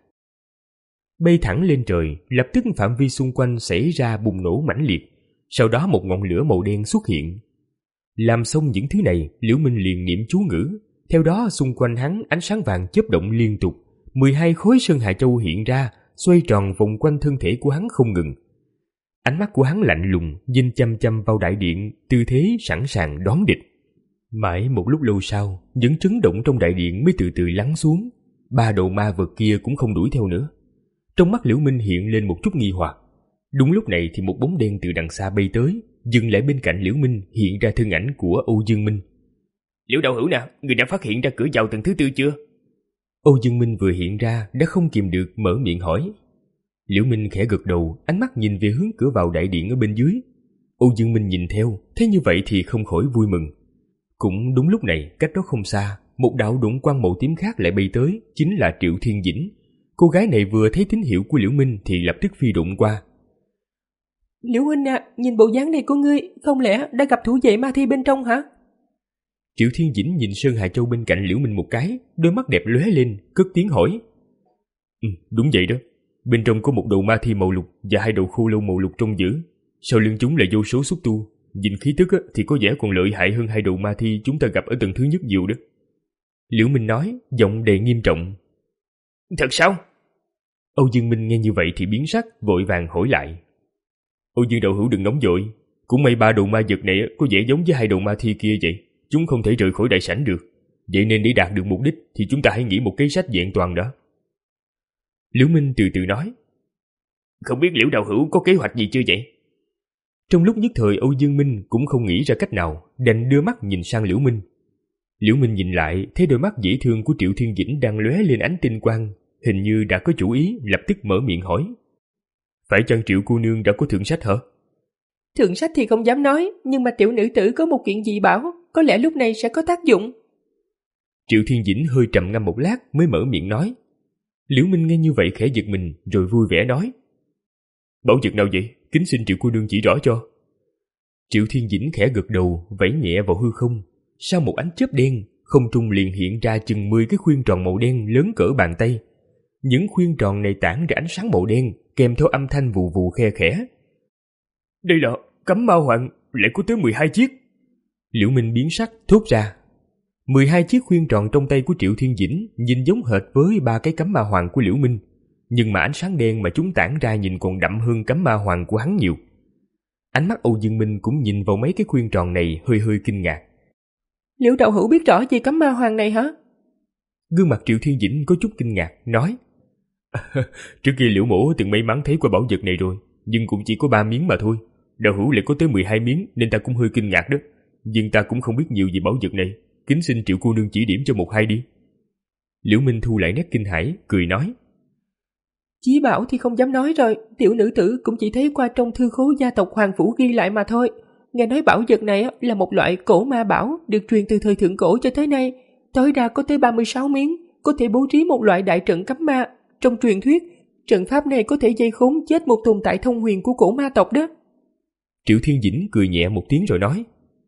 bay thẳng lên trời, lập tức phạm vi xung quanh xảy ra bùng nổ mãnh liệt. Sau đó một ngọn lửa màu đen xuất hiện. Làm xong những thứ này, Liễu Minh liền niệm chú ngữ. Theo đó xung quanh hắn ánh sáng vàng chớp động liên tục, mười hai khối sơn hà châu hiện ra, xoay tròn vòng quanh thân thể của hắn không ngừng. Ánh mắt của hắn lạnh lùng, nhìn chăm chăm vào đại điện, tư thế sẵn sàng đón địch. Mãi một lúc lâu sau, những chấn động trong đại điện mới từ từ lắng xuống. Ba đầu ma vật kia cũng không đuổi theo nữa. Trong mắt Liễu Minh hiện lên một chút nghi hoặc. Đúng lúc này thì một bóng đen từ đằng xa bay tới, dừng lại bên cạnh Liễu Minh, hiện ra thân ảnh của Âu Dương Minh. Liễu đạo hữu nè, người đã phát hiện ra cửa vào tầng thứ tư chưa? Âu Dương Minh vừa hiện ra đã không kìm được mở miệng hỏi. Liễu Minh khẽ gật đầu, ánh mắt nhìn về hướng cửa vào đại điện ở bên dưới. Âu Dương Minh nhìn theo, thấy như vậy thì không khỏi vui mừng. Cũng đúng lúc này, cách đó không xa, một đạo đụng quang màu tím khác lại bay tới, chính là Triệu Thiên Dĩnh. Cô gái này vừa thấy tín hiệu của Liễu Minh thì lập tức phi đụng qua. Liễu huynh à, nhìn bộ dáng này của ngươi, không lẽ đã gặp thủ vệ ma thi bên trong hả? Triệu Thiên Dĩnh nhìn Sơn Hà Châu bên cạnh Liễu Minh một cái, đôi mắt đẹp lóe lên, cất tiếng hỏi. Ừ, đúng vậy đó. Bên trong có một đầu ma thi màu lục và hai đầu khô lâu màu lục trông dữ. Sau lưng chúng là vô số xúc tu. Nhìn khí tức thì có vẻ còn lợi hại hơn hai đầu ma thi chúng ta gặp ở tầng thứ nhất nhiều đó. Liễu Minh nói, giọng đầy nghiêm trọng. Thật sao? Âu Dương Minh nghe như vậy thì biến sắc, vội vàng hỏi lại. Âu Dương đạo hữu đừng nóng vội. Cũng may ba đầu ma vật này có vẻ giống với hai đầu ma thi kia vậy. Chúng không thể rời khỏi đại sảnh được. Vậy nên để đạt được mục đích thì chúng ta hãy nghĩ một kế sách vẹn toàn đó. Liễu Minh từ từ nói. Không biết Liễu đạo hữu có kế hoạch gì chưa vậy? Trong lúc nhất thời Âu Dương Minh cũng không nghĩ ra cách nào, đành đưa mắt nhìn sang Liễu Minh. Liễu Minh nhìn lại, thấy đôi mắt dễ thương của Triệu Thiên Dĩnh đang lóe lên ánh tinh quang, hình như đã có chủ ý, lập tức mở miệng hỏi. Phải chăng Triệu cô nương đã có thượng sách hả? Thượng sách thì không dám nói, nhưng mà tiểu nữ tử có một kiện dị bảo, có lẽ lúc này sẽ có tác dụng. Triệu Thiên Dĩnh hơi trầm ngâm một lát mới mở miệng nói. Liễu Minh nghe như vậy khẽ giật mình, rồi vui vẻ nói. Bảo vật nào vậy? Kính xin Triệu cô nương chỉ rõ cho. Triệu Thiên Dĩnh khẽ gật đầu, vẫy nhẹ vào hư không. Sau một ánh chớp đen, không trung liền hiện ra chừng mười cái khuyên tròn màu đen lớn cỡ bàn tay. Những khuyên tròn này tản ra ánh sáng màu đen, kèm theo âm thanh vù vù khe khẽ. Đây là cấm ma hoàng, lại có tới mười hai chiếc. Liễu Minh biến sắc, thốt ra. mười hai chiếc khuyên tròn trong tay của Triệu Thiên Dĩnh nhìn giống hệt với ba cái cấm ma hoàng của Liễu Minh, nhưng mà ánh sáng đen mà chúng tản ra nhìn còn đậm hơn cấm ma hoàng của hắn nhiều. Ánh mắt Âu Dương Minh cũng nhìn vào mấy cái khuyên tròn này hơi hơi kinh ngạc. Liễu đạo hữu biết rõ về cấm ma hoàng này hả? Gương mặt Triệu Thiên Dĩnh có chút kinh ngạc, nói: Trước kia Liễu mổ từng may mắn thấy qua bảo vật này rồi, nhưng cũng chỉ có ba miếng mà thôi. Đạo hữu lại có tới mười hai miếng nên ta cũng hơi kinh ngạc đó. Nhưng ta cũng không biết nhiều về bảo vật này, kính xin Triệu cô nương chỉ điểm cho một hai đi. Liễu Minh thu lại nét kinh hãi, cười nói: Chí bảo thì không dám nói rồi, tiểu nữ tử cũng chỉ thấy qua trong thư khố gia tộc Hoàng Phủ ghi lại mà thôi. Nghe nói bảo vật này là một loại cổ ma bảo được truyền từ thời thượng cổ cho tới nay, tối đa có tới ba mươi sáu miếng, có thể bố trí một loại đại trận cấm ma. Trong truyền thuyết, trận pháp này có thể dây khốn chết một tồn tại thông huyền của cổ ma tộc đó. Triệu Thiên Dĩnh cười nhẹ một tiếng rồi nói: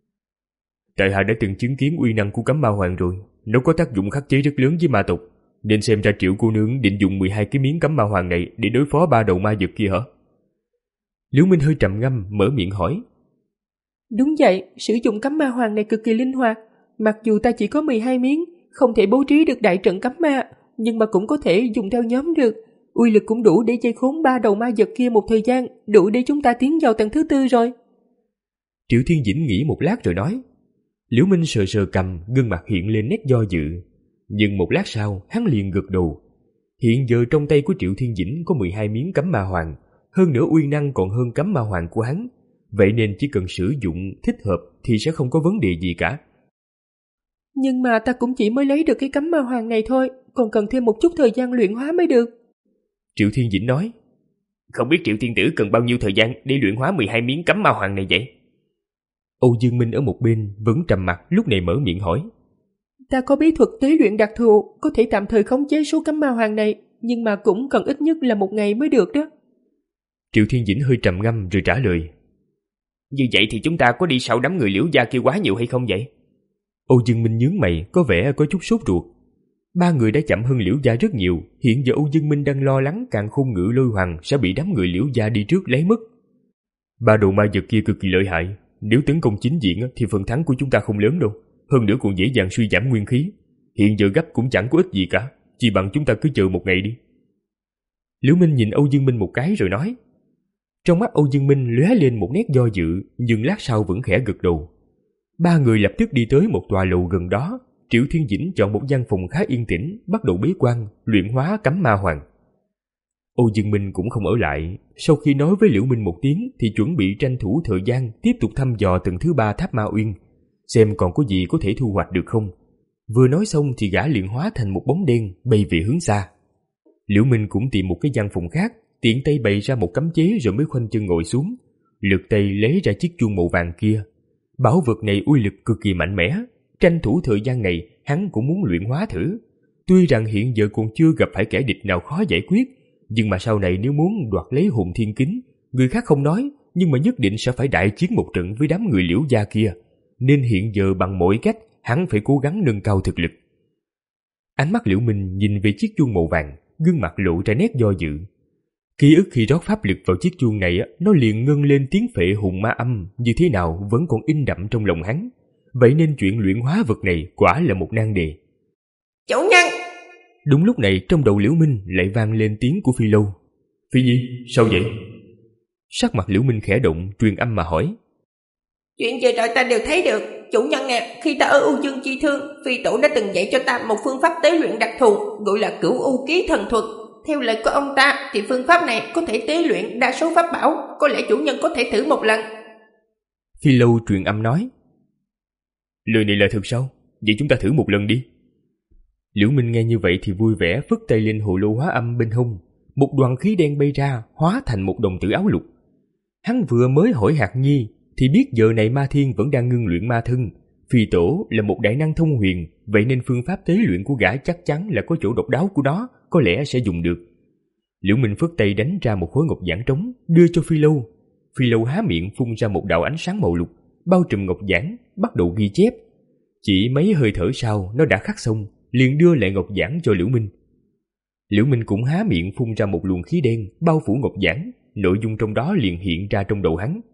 Tại hạ đã từng chứng kiến uy năng của cấm ma hoàng rồi, nó có tác dụng khắc chế rất lớn với ma tộc, nên xem ra Triệu cô nương định dùng mười hai cái miếng cấm ma hoàng này để đối phó ba đầu ma vật kia hả? Liễu Minh hơi trầm ngâm, mở miệng hỏi: Đúng vậy, sử dụng cấm ma hoàng này cực kỳ linh hoạt. Mặc dù ta chỉ có mười hai miếng, không thể bố trí được đại trận cấm ma, nhưng mà cũng có thể dùng theo nhóm được. Uy lực cũng đủ để dây khốn ba đầu ma vật kia một thời gian, đủ để chúng ta tiến vào tầng thứ tư rồi. Triệu Thiên Dĩnh nghĩ một lát rồi nói. Liễu Minh sờ sờ cằm, gương mặt hiện lên nét do dự. Nhưng một lát sau, hắn liền gật đầu. Hiện giờ trong tay của Triệu Thiên Dĩnh có mười hai miếng cấm ma hoàng, hơn nữa uy năng còn hơn cấm ma hoàng của hắn. Vậy nên chỉ cần sử dụng thích hợp thì sẽ không có vấn đề gì cả. Nhưng mà ta cũng chỉ mới lấy được cái cấm ma hoàng này thôi, còn cần thêm một chút thời gian luyện hóa mới được. Triệu Thiên Dĩnh nói. Không biết Triệu tiên tử cần bao nhiêu thời gian để luyện hóa mười hai miếng cấm ma hoàng này vậy? Âu Dương Minh ở một bên vẫn trầm mặc, lúc này mở miệng hỏi. Ta có bí thuật tế luyện đặc thù, có thể tạm thời khống chế số cấm ma hoàng này, nhưng mà cũng cần ít nhất là một ngày mới được đó. Triệu Thiên Dĩnh hơi trầm ngâm rồi trả lời. Như vậy thì chúng ta có đi sau đám người Liễu gia kia quá nhiều hay không vậy? Âu Dương Minh nhướng mày, có vẻ có chút sốt ruột. Ba người đã chậm hơn Liễu gia rất nhiều, hiện giờ Âu Dương Minh đang lo lắng Càn Khôn Ngự Lôi Hoàng sẽ bị đám người Liễu gia đi trước lấy mất. Ba đồ ma vật kia cực kỳ lợi hại, nếu tấn công chính diện thì phần thắng của chúng ta không lớn đâu, hơn nữa còn dễ dàng suy giảm nguyên khí. Hiện giờ gấp cũng chẳng có ích gì cả, chỉ bằng chúng ta cứ chờ một ngày đi. Liễu Minh nhìn Âu Dương Minh một cái rồi nói. Trong mắt Âu Dương Minh lóe lên một nét do dự, nhưng lát sau vẫn khẽ gật đầu. Ba người lập tức đi tới một tòa lầu gần đó. Triệu Thiên Dĩnh chọn một gian phòng khá yên tĩnh, bắt đầu bế quan, luyện hóa cấm ma hoàng. Âu Dương Minh cũng không ở lại, sau khi nói với Liễu Minh một tiếng thì chuẩn bị tranh thủ thời gian tiếp tục thăm dò tầng thứ ba tháp Ma Uyên, xem còn có gì có thể thu hoạch được không. Vừa nói xong thì gã liền hóa thành một bóng đen bay về hướng xa. Liễu Minh cũng tìm một cái gian phòng khác, tiện tay bày ra một cấm chế rồi mới khoanh chân ngồi xuống, lượt tay lấy ra chiếc chuông màu vàng kia. Bảo vật này uy lực cực kỳ mạnh mẽ, tranh thủ thời gian này hắn cũng muốn luyện hóa thử. Tuy rằng hiện giờ còn chưa gặp phải kẻ địch nào khó giải quyết, nhưng mà sau này nếu muốn đoạt lấy hồn thiên kính, người khác không nói, nhưng mà nhất định sẽ phải đại chiến một trận với đám người Liễu gia kia, nên hiện giờ bằng mọi cách hắn phải cố gắng nâng cao thực lực. Ánh mắt Liễu Minh nhìn về chiếc chuông màu vàng, gương mặt lộ ra nét do dự. Ký ức khi rót pháp lực vào chiếc chuông này, nó liền ngân lên tiếng phệ hùng ma âm như thế nào vẫn còn in đậm trong lòng hắn. Vậy nên chuyện luyện hóa vật này quả là một nan đề. Chủ nhân! Đúng lúc này trong đầu Liễu Minh lại vang lên tiếng của Phi Lâu. Phi Nhi, sao vậy? Sắc mặt Liễu Minh khẽ động, truyền âm mà hỏi. Chuyện vừa rồi ta đều thấy được. Chủ nhân nè, khi ta ở U Dương Chi Thương, Phi Tổ đã từng dạy cho ta một phương pháp tế luyện đặc thù, gọi là Cửu U Ký Thần Thuật. Theo lời của ông ta thì phương pháp này có thể tế luyện đa số pháp bảo, có lẽ chủ nhân có thể thử một lần. Phi Lâu truyền âm nói. Lời này là thật sao? Vậy chúng ta thử một lần đi. Liễu Minh nghe như vậy thì vui vẻ phất tay lên hồ lô hóa âm bên hông. Một đoàn khí đen bay ra, hóa thành một đồng tử áo lục. Hắn vừa mới hỏi Hạt Nhi thì biết giờ này Ma Thiên vẫn đang ngưng luyện ma thân. Phi Tổ là một đại năng thông huyền, vậy nên phương pháp tế luyện của gã chắc chắn là có chỗ độc đáo của nó, có lẽ sẽ dùng được. Liễu Minh phất tay đánh ra một khối ngọc giản trống, đưa cho Phi Lâu. Phi Lâu há miệng phun ra một đạo ánh sáng màu lục, bao trùm ngọc giản, bắt đầu ghi chép. Chỉ mấy hơi thở sau, nó đã khắc xong, liền đưa lại ngọc giản cho Liễu Minh. Liễu Minh cũng há miệng phun ra một luồng khí đen, bao phủ ngọc giản, nội dung trong đó liền hiện ra trong đầu hắn.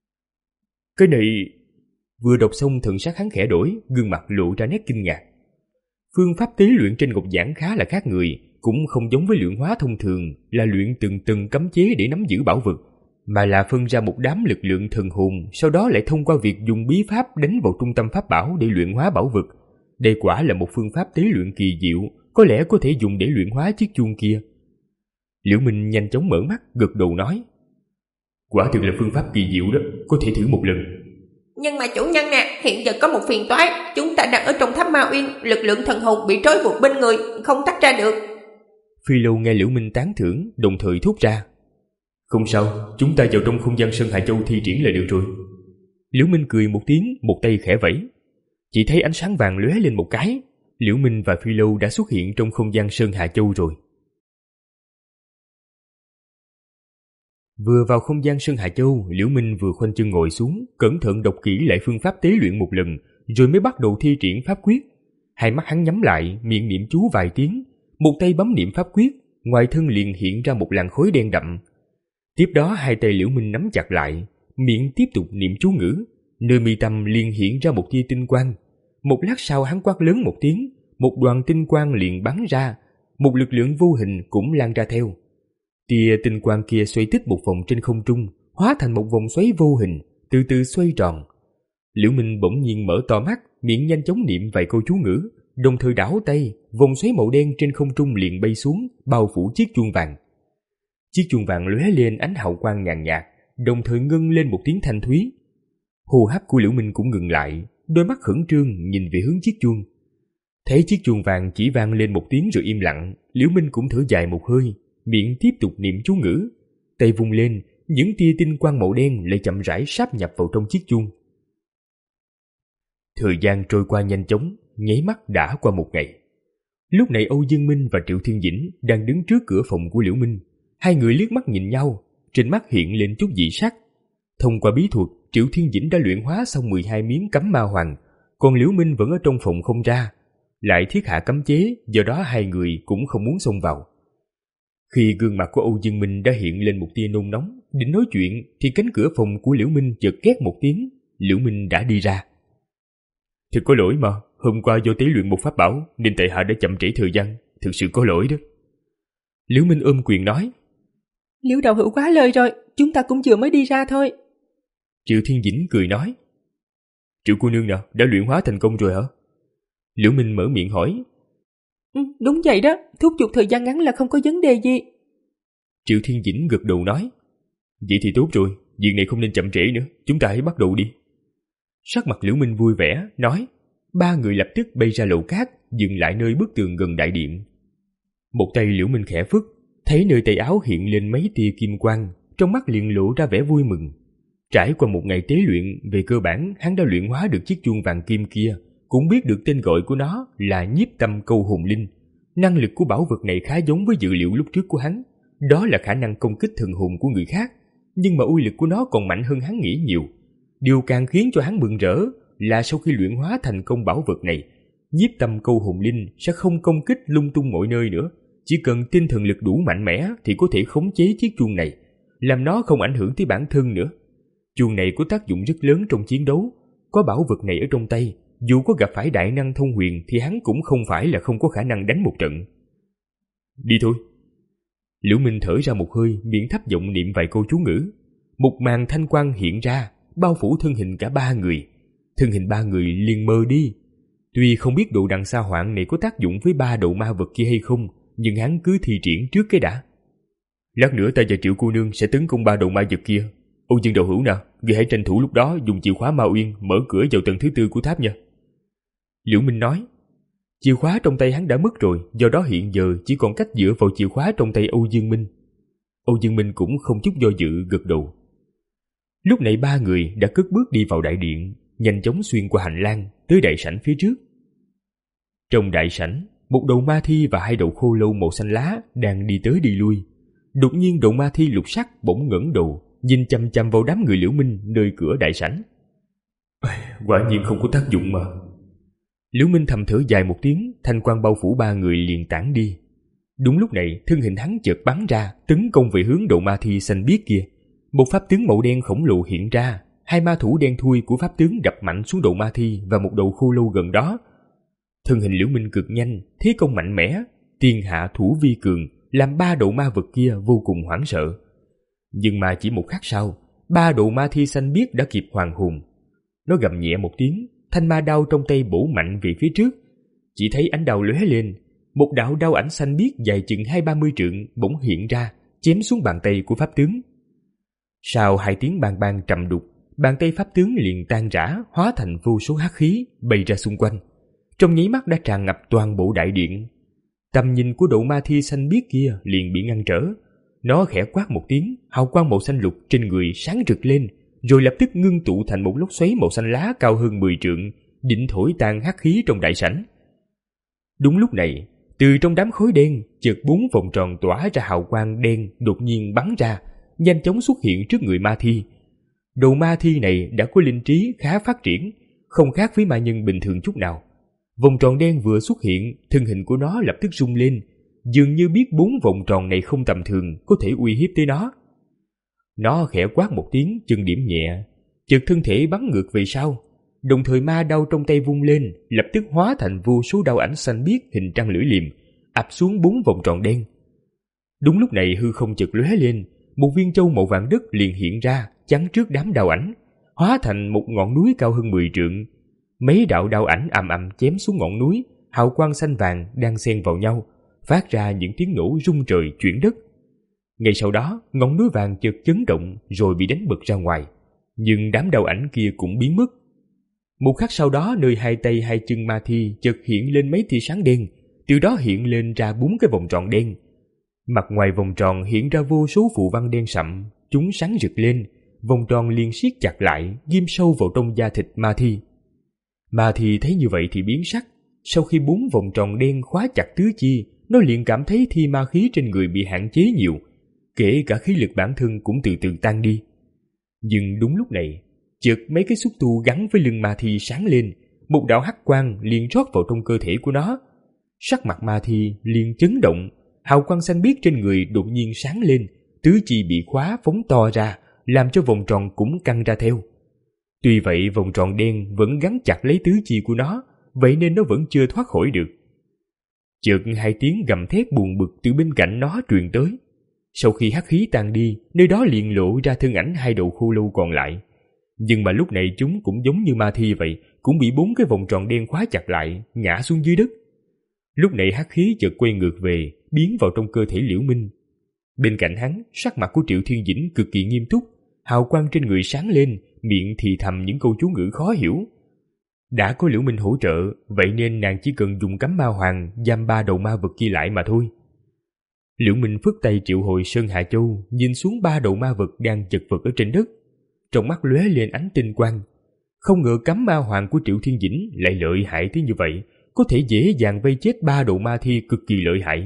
Cái này... Vừa đọc xong thần sắc hắn khẽ đổi, gương mặt lộ ra nét kinh ngạc. Phương pháp tế luyện trên ngọc giản khá là khác người, cũng không giống với luyện hóa thông thường là luyện từng từng cấm chế để nắm giữ bảo vật, mà là phân ra một đám lực lượng thần hồn, sau đó lại thông qua việc dùng bí pháp đánh vào trung tâm pháp bảo để luyện hóa bảo vật. Đây quả là một phương pháp tế luyện kỳ diệu, có lẽ có thể dùng để luyện hóa chiếc chuông kia. Liễu Minh nhanh chóng mở mắt, gật đầu nói: Quả thực là phương pháp kỳ diệu đó, có thể thử một lần. Nhưng mà chủ nhân nè, hiện giờ có một phiền toái, chúng ta đang ở trong tháp Ma Uyên, lực lượng thần hồn bị trói buộc bên người, không tách ra được. Phi Lâu nghe Liễu Minh tán thưởng, đồng thời thốt ra: Không sao, chúng ta vào trong không gian Sơn Hà Châu thi triển là được rồi. Liễu Minh cười một tiếng, một tay khẽ vẫy. Chỉ thấy ánh sáng vàng lóe lên một cái, Liễu Minh và Phi Lâu đã xuất hiện trong không gian Sơn Hà Châu rồi. Vừa vào không gian Sơn Hà Châu, Liễu Minh vừa khoanh chân ngồi xuống, cẩn thận đọc kỹ lại phương pháp tế luyện một lần, rồi mới bắt đầu thi triển pháp quyết. Hai mắt hắn nhắm lại, miệng niệm chú vài tiếng, một tay bấm niệm pháp quyết, ngoài thân liền hiện ra một làn khói đen đậm. Tiếp đó hai tay Liễu Minh nắm chặt lại, miệng tiếp tục niệm chú ngữ, nơi mi tâm liền hiện ra một tia tinh quang. Một lát sau hắn quát lớn một tiếng, một đoàn tinh quang liền bắn ra, một lực lượng vô hình cũng lan ra theo. Tia tinh quang kia xoay tích một vòng trên không trung, hóa thành một vòng xoáy vô hình, từ từ xoay tròn. Liễu Minh bỗng nhiên mở to mắt, miệng nhanh chóng niệm vài câu chú ngữ, đồng thời đảo tay, vòng xoáy màu đen trên không trung liền bay xuống, bao phủ chiếc chuông vàng. Chiếc chuông vàng lóe lên ánh hào quang nhàn nhạt, đồng thời ngân lên một tiếng thanh thúy. Hô hấp của Liễu Minh cũng ngừng lại, đôi mắt khẩn trương nhìn về hướng chiếc chuông. Thấy chiếc chuông vàng chỉ vang lên một tiếng rồi im lặng, Liễu Minh cũng thở dài một hơi, miệng tiếp tục niệm chú ngữ, tay vung lên, những tia tinh quang màu đen lại chậm rãi sáp nhập vào trong chiếc chuông. Thời gian trôi qua nhanh chóng, nháy mắt đã qua một ngày. Lúc này Âu Dương Minh và Triệu Thiên Dĩnh đang đứng trước cửa phòng của Liễu Minh. Hai người liếc mắt nhìn nhau, trên mắt hiện lên chút dị sắc. Thông qua bí thuật, Triệu Thiên Dĩnh đã luyện hóa xong mười hai miếng cấm ma hoàng, còn Liễu Minh vẫn ở trong phòng không ra, lại thiết hạ cấm chế, do đó hai người cũng không muốn xông vào. Khi gương mặt của Âu Dương Minh đã hiện lên một tia nôn nóng, định nói chuyện thì cánh cửa phòng của Liễu Minh chợt két một tiếng, Liễu Minh đã đi ra. Thật có lỗi mà, hôm qua do tế luyện một pháp bảo nên tại hạ đã chậm trễ thời gian, thực sự có lỗi đó. Liễu Minh ôm quyền nói. Liễu đạo hữu quá lời rồi, chúng ta cũng vừa mới đi ra thôi. Triệu Thiên Dĩnh cười nói. Triệu cô nương nào, đã luyện hóa thành công rồi hả? Liễu Minh mở miệng hỏi. Ừ, đúng vậy đó, thúc giục thời gian ngắn là không có vấn đề gì. Triệu Thiên Dĩnh gật đầu nói. Vậy thì tốt rồi, việc này không nên chậm trễ nữa, chúng ta hãy bắt đầu đi. Sắc mặt Liễu Minh vui vẻ, nói. Ba người lập tức bay ra lầu cát, dừng lại nơi bức tường gần đại điện. Một tay Liễu Minh khẽ phất, thấy nơi tay áo hiện lên mấy tia kim quang, trong mắt liền lộ ra vẻ vui mừng. Trải qua một ngày tế luyện, về cơ bản hắn đã luyện hóa được chiếc chuông vàng kim kia, cũng biết được tên gọi của nó là Nhiếp Tâm Câu Hồn Linh. Năng lực của bảo vật này khá giống với dự liệu lúc trước của hắn, đó là khả năng công kích thần hồn của người khác, nhưng mà uy lực của nó còn mạnh hơn hắn nghĩ nhiều. Điều càng khiến cho hắn mừng rỡ là sau khi luyện hóa thành công bảo vật này, Nhiếp Tâm Câu Hồn Linh sẽ không công kích lung tung mọi nơi nữa, chỉ cần tinh thần lực đủ mạnh mẽ thì có thể khống chế chiếc chuông này, làm nó không ảnh hưởng tới bản thân nữa. Chuông này có tác dụng rất lớn trong chiến đấu, có bảo vật này ở trong tay, dù có gặp phải đại năng thông huyền thì hắn cũng không phải là không có khả năng đánh một trận. Đi thôi. Liễu Minh thở ra một hơi, miệng thấp giọng niệm vài câu chú ngữ. Một màn thanh quang hiện ra, bao phủ thân hình cả ba người. Thân hình ba người liền mờ đi. Tuy không biết độ đằng sa hoạn này có tác dụng với ba đầu ma vật kia hay không, nhưng hắn cứ thi triển trước cái đã. Lát nữa ta và Triệu cô nương sẽ tấn công ba đầu ma vật kia. Âu Dương đạo hữu nào, người hãy tranh thủ lúc đó dùng chìa khóa Ma Uyên mở cửa vào tầng thứ tư của tháp nha. Liễu Minh nói. Chìa khóa trong tay hắn đã mất rồi, do đó hiện giờ chỉ còn cách dựa vào chìa khóa trong tay Âu Dương Minh. Âu Dương Minh cũng không chút do dự gật đầu. Lúc này ba người đã cất bước đi vào đại điện, nhanh chóng xuyên qua hành lang tới đại sảnh phía trước. Trong đại sảnh, một đầu ma thi và hai đầu khô lâu màu xanh lá đang đi tới đi lui. Đột nhiên đầu ma thi lục sắc bỗng ngẩng đầu, nhìn chăm chăm vào đám người Liễu Minh nơi cửa đại sảnh. Quả nhiên không có tác dụng mà. Liễu Minh thầm thở dài một tiếng, thanh quang bao phủ ba người liền tản đi. Đúng lúc này, thân hình hắn chợt bắn ra, tấn công về hướng đầu ma thi xanh biếc kia. Một pháp tướng màu đen khổng lồ hiện ra, hai ma thủ đen thui của pháp tướng đập mạnh xuống đầu ma thi và một đầu khô lâu gần đó. Thân hình Liễu Minh cực nhanh, thế công mạnh mẽ, tiên hạ thủ vi cường, làm ba đầu ma vật kia vô cùng hoảng sợ. Nhưng mà chỉ một khắc sau, ba độ ma thi xanh biếc đã kịp hoàn hồn. Nó gầm nhẹ một tiếng, thanh ma đao trong tay bổ mạnh về phía trước. Chỉ thấy ánh đao lóe lên, một đạo đao ảnh xanh biếc dài chừng hai ba mươi trượng bỗng hiện ra, chém xuống bàn tay của pháp tướng. Sau hai tiếng bang bang trầm đục, bàn tay pháp tướng liền tan rã, hóa thành vô số hắc khí bay ra xung quanh. Trong nháy mắt đã tràn ngập toàn bộ đại điện. Tầm nhìn của độ ma thi xanh biếc kia liền bị ngăn trở. Nó khẽ quát một tiếng, hào quang màu xanh lục trên người sáng rực lên, rồi lập tức ngưng tụ thành một lốc xoáy màu xanh lá cao hơn mười trượng, định thổi tan hắc khí trong đại sảnh. Đúng lúc này, từ trong đám khối đen, chợt bốn vòng tròn tỏa ra hào quang đen đột nhiên bắn ra, nhanh chóng xuất hiện trước người ma thi. Đầu ma thi này đã có linh trí khá phát triển, không khác với ma nhân bình thường chút nào. Vòng tròn đen vừa xuất hiện, thân hình của nó lập tức rung lên, dường như biết bốn vòng tròn này không tầm thường, có thể uy hiếp tới nó. Nó khẽ quát một tiếng, chân điểm nhẹ, chợt thân thể bắn ngược về sau, đồng thời ma đao trong tay vung lên, lập tức hóa thành vô số đao ảnh xanh biếc hình trăng lưỡi liềm, ập xuống bốn vòng tròn đen. Đúng lúc này hư không chợt lóe lên, một viên châu màu vàng đất liền hiện ra, chắn trước đám đao ảnh, hóa thành một ngọn núi cao hơn mười trượng. Mấy đạo đao ảnh ầm ầm chém xuống ngọn núi, hào quang xanh vàng đang xen vào nhau, phát ra những tiếng nổ rung trời chuyển đất. Ngay sau đó, ngọn núi vàng chợt chấn động rồi bị đánh bật ra ngoài, nhưng đám đao ảnh kia cũng biến mất. Một khắc sau đó, nơi hai tay hai chân ma thi chợt hiện lên mấy tia sáng đen, từ đó hiện lên ra bốn cái vòng tròn đen. Mặt ngoài vòng tròn hiện ra vô số phù văn đen sậm, chúng sáng rực lên, vòng tròn liền siết chặt lại, ghim sâu vào trong da thịt ma thi. Ma thi thấy như vậy thì biến sắc. Sau khi bốn vòng tròn đen khóa chặt tứ chi, nó liền cảm thấy thi ma khí trên người bị hạn chế nhiều, kể cả khí lực bản thân cũng từ từ tan đi. Nhưng đúng lúc này, chợt mấy cái xúc tu gắn với lưng ma thi sáng lên, một đạo hắc quang liền rót vào trong cơ thể của nó. Sắc mặt ma thi liền chấn động, hào quang xanh biếc trên người đột nhiên sáng lên, tứ chi bị khóa phóng to ra, làm cho vòng tròn cũng căng ra theo. Tuy vậy vòng tròn đen vẫn gắn chặt lấy tứ chi của nó, vậy nên nó vẫn chưa thoát khỏi được. Chợt hai tiếng gầm thét buồn bực từ bên cạnh nó truyền tới. Sau khi hắc khí tan đi, nơi đó liền lộ ra thân ảnh hai đầu khô lâu còn lại. Nhưng mà lúc này chúng cũng giống như ma thi vậy, cũng bị bốn cái vòng tròn đen khóa chặt lại, ngã xuống dưới đất. Lúc này hắc khí chợt quay ngược về, biến vào trong cơ thể Liễu Minh. Bên cạnh hắn, sắc mặt của Triệu Thiên Dĩnh cực kỳ nghiêm túc, hào quang trên người sáng lên, miệng thì thầm những câu chú ngữ khó hiểu. Đã có Liễu Minh hỗ trợ, vậy nên nàng chỉ cần dùng cấm ma hoàng giam ba đầu ma vật kia lại mà thôi. Liễu Minh phất tay triệu hồi Sơn Hà Châu, nhìn xuống ba đầu ma vật đang chật vật ở trên đất, trong mắt lóe lên ánh tinh quang. Không ngờ cấm ma hoàng của Triệu Thiên Dĩnh lại lợi hại tới như vậy, có thể dễ dàng vây chết ba đầu ma thi cực kỳ lợi hại.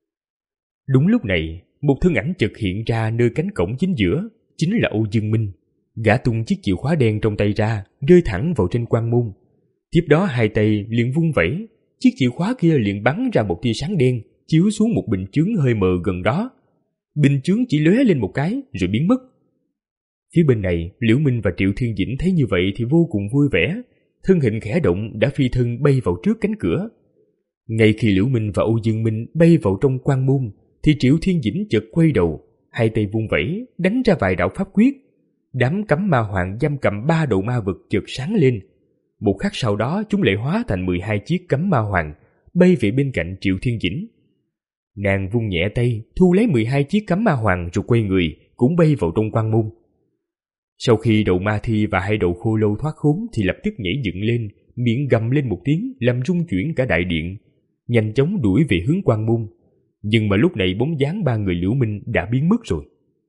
Đúng lúc này, một thân ảnh chợt hiện ra nơi cánh cổng chính giữa, chính là Âu Dương Minh. Gã tung chiếc chìa khóa đen trong tay ra, rơi thẳng vào trên quan môn. Tiếp đó hai tay liền vung vẩy, chiếc chìa khóa kia liền bắn ra một tia sáng đen, chiếu xuống một bình chướng hơi mờ gần đó. Bình chướng chỉ lóe lên một cái rồi biến mất. Phía bên này, Liễu Minh và Triệu Thiên Dĩnh thấy như vậy thì vô cùng vui vẻ, thân hình khẽ động đã phi thân bay vào trước cánh cửa. Ngay khi Liễu Minh và Âu Dương Minh bay vào trong quan môn, thì Triệu Thiên Dĩnh chợt quay đầu, hai tay vung vẩy, đánh ra vài đạo pháp quyết. Đám cấm ma hoàng giam cầm ba đầu ma vật chợt sáng lên. Một khắc sau đó chúng lại hóa thành mười hai chiếc cấm ma hoàng, bay về bên cạnh Triệu Thiên Dĩnh. Nàng vung nhẹ tay, thu lấy mười hai chiếc cấm ma hoàng rồi quay người, cũng bay vào trong quan môn. Sau khi đầu ma thi và hai đầu khô lâu thoát khốn thì lập tức nhảy dựng lên, miệng gầm lên một tiếng làm rung chuyển cả đại điện, nhanh chóng đuổi về hướng quan môn. Nhưng mà lúc này bóng dáng ba người Liễu Minh đã biến mất rồi.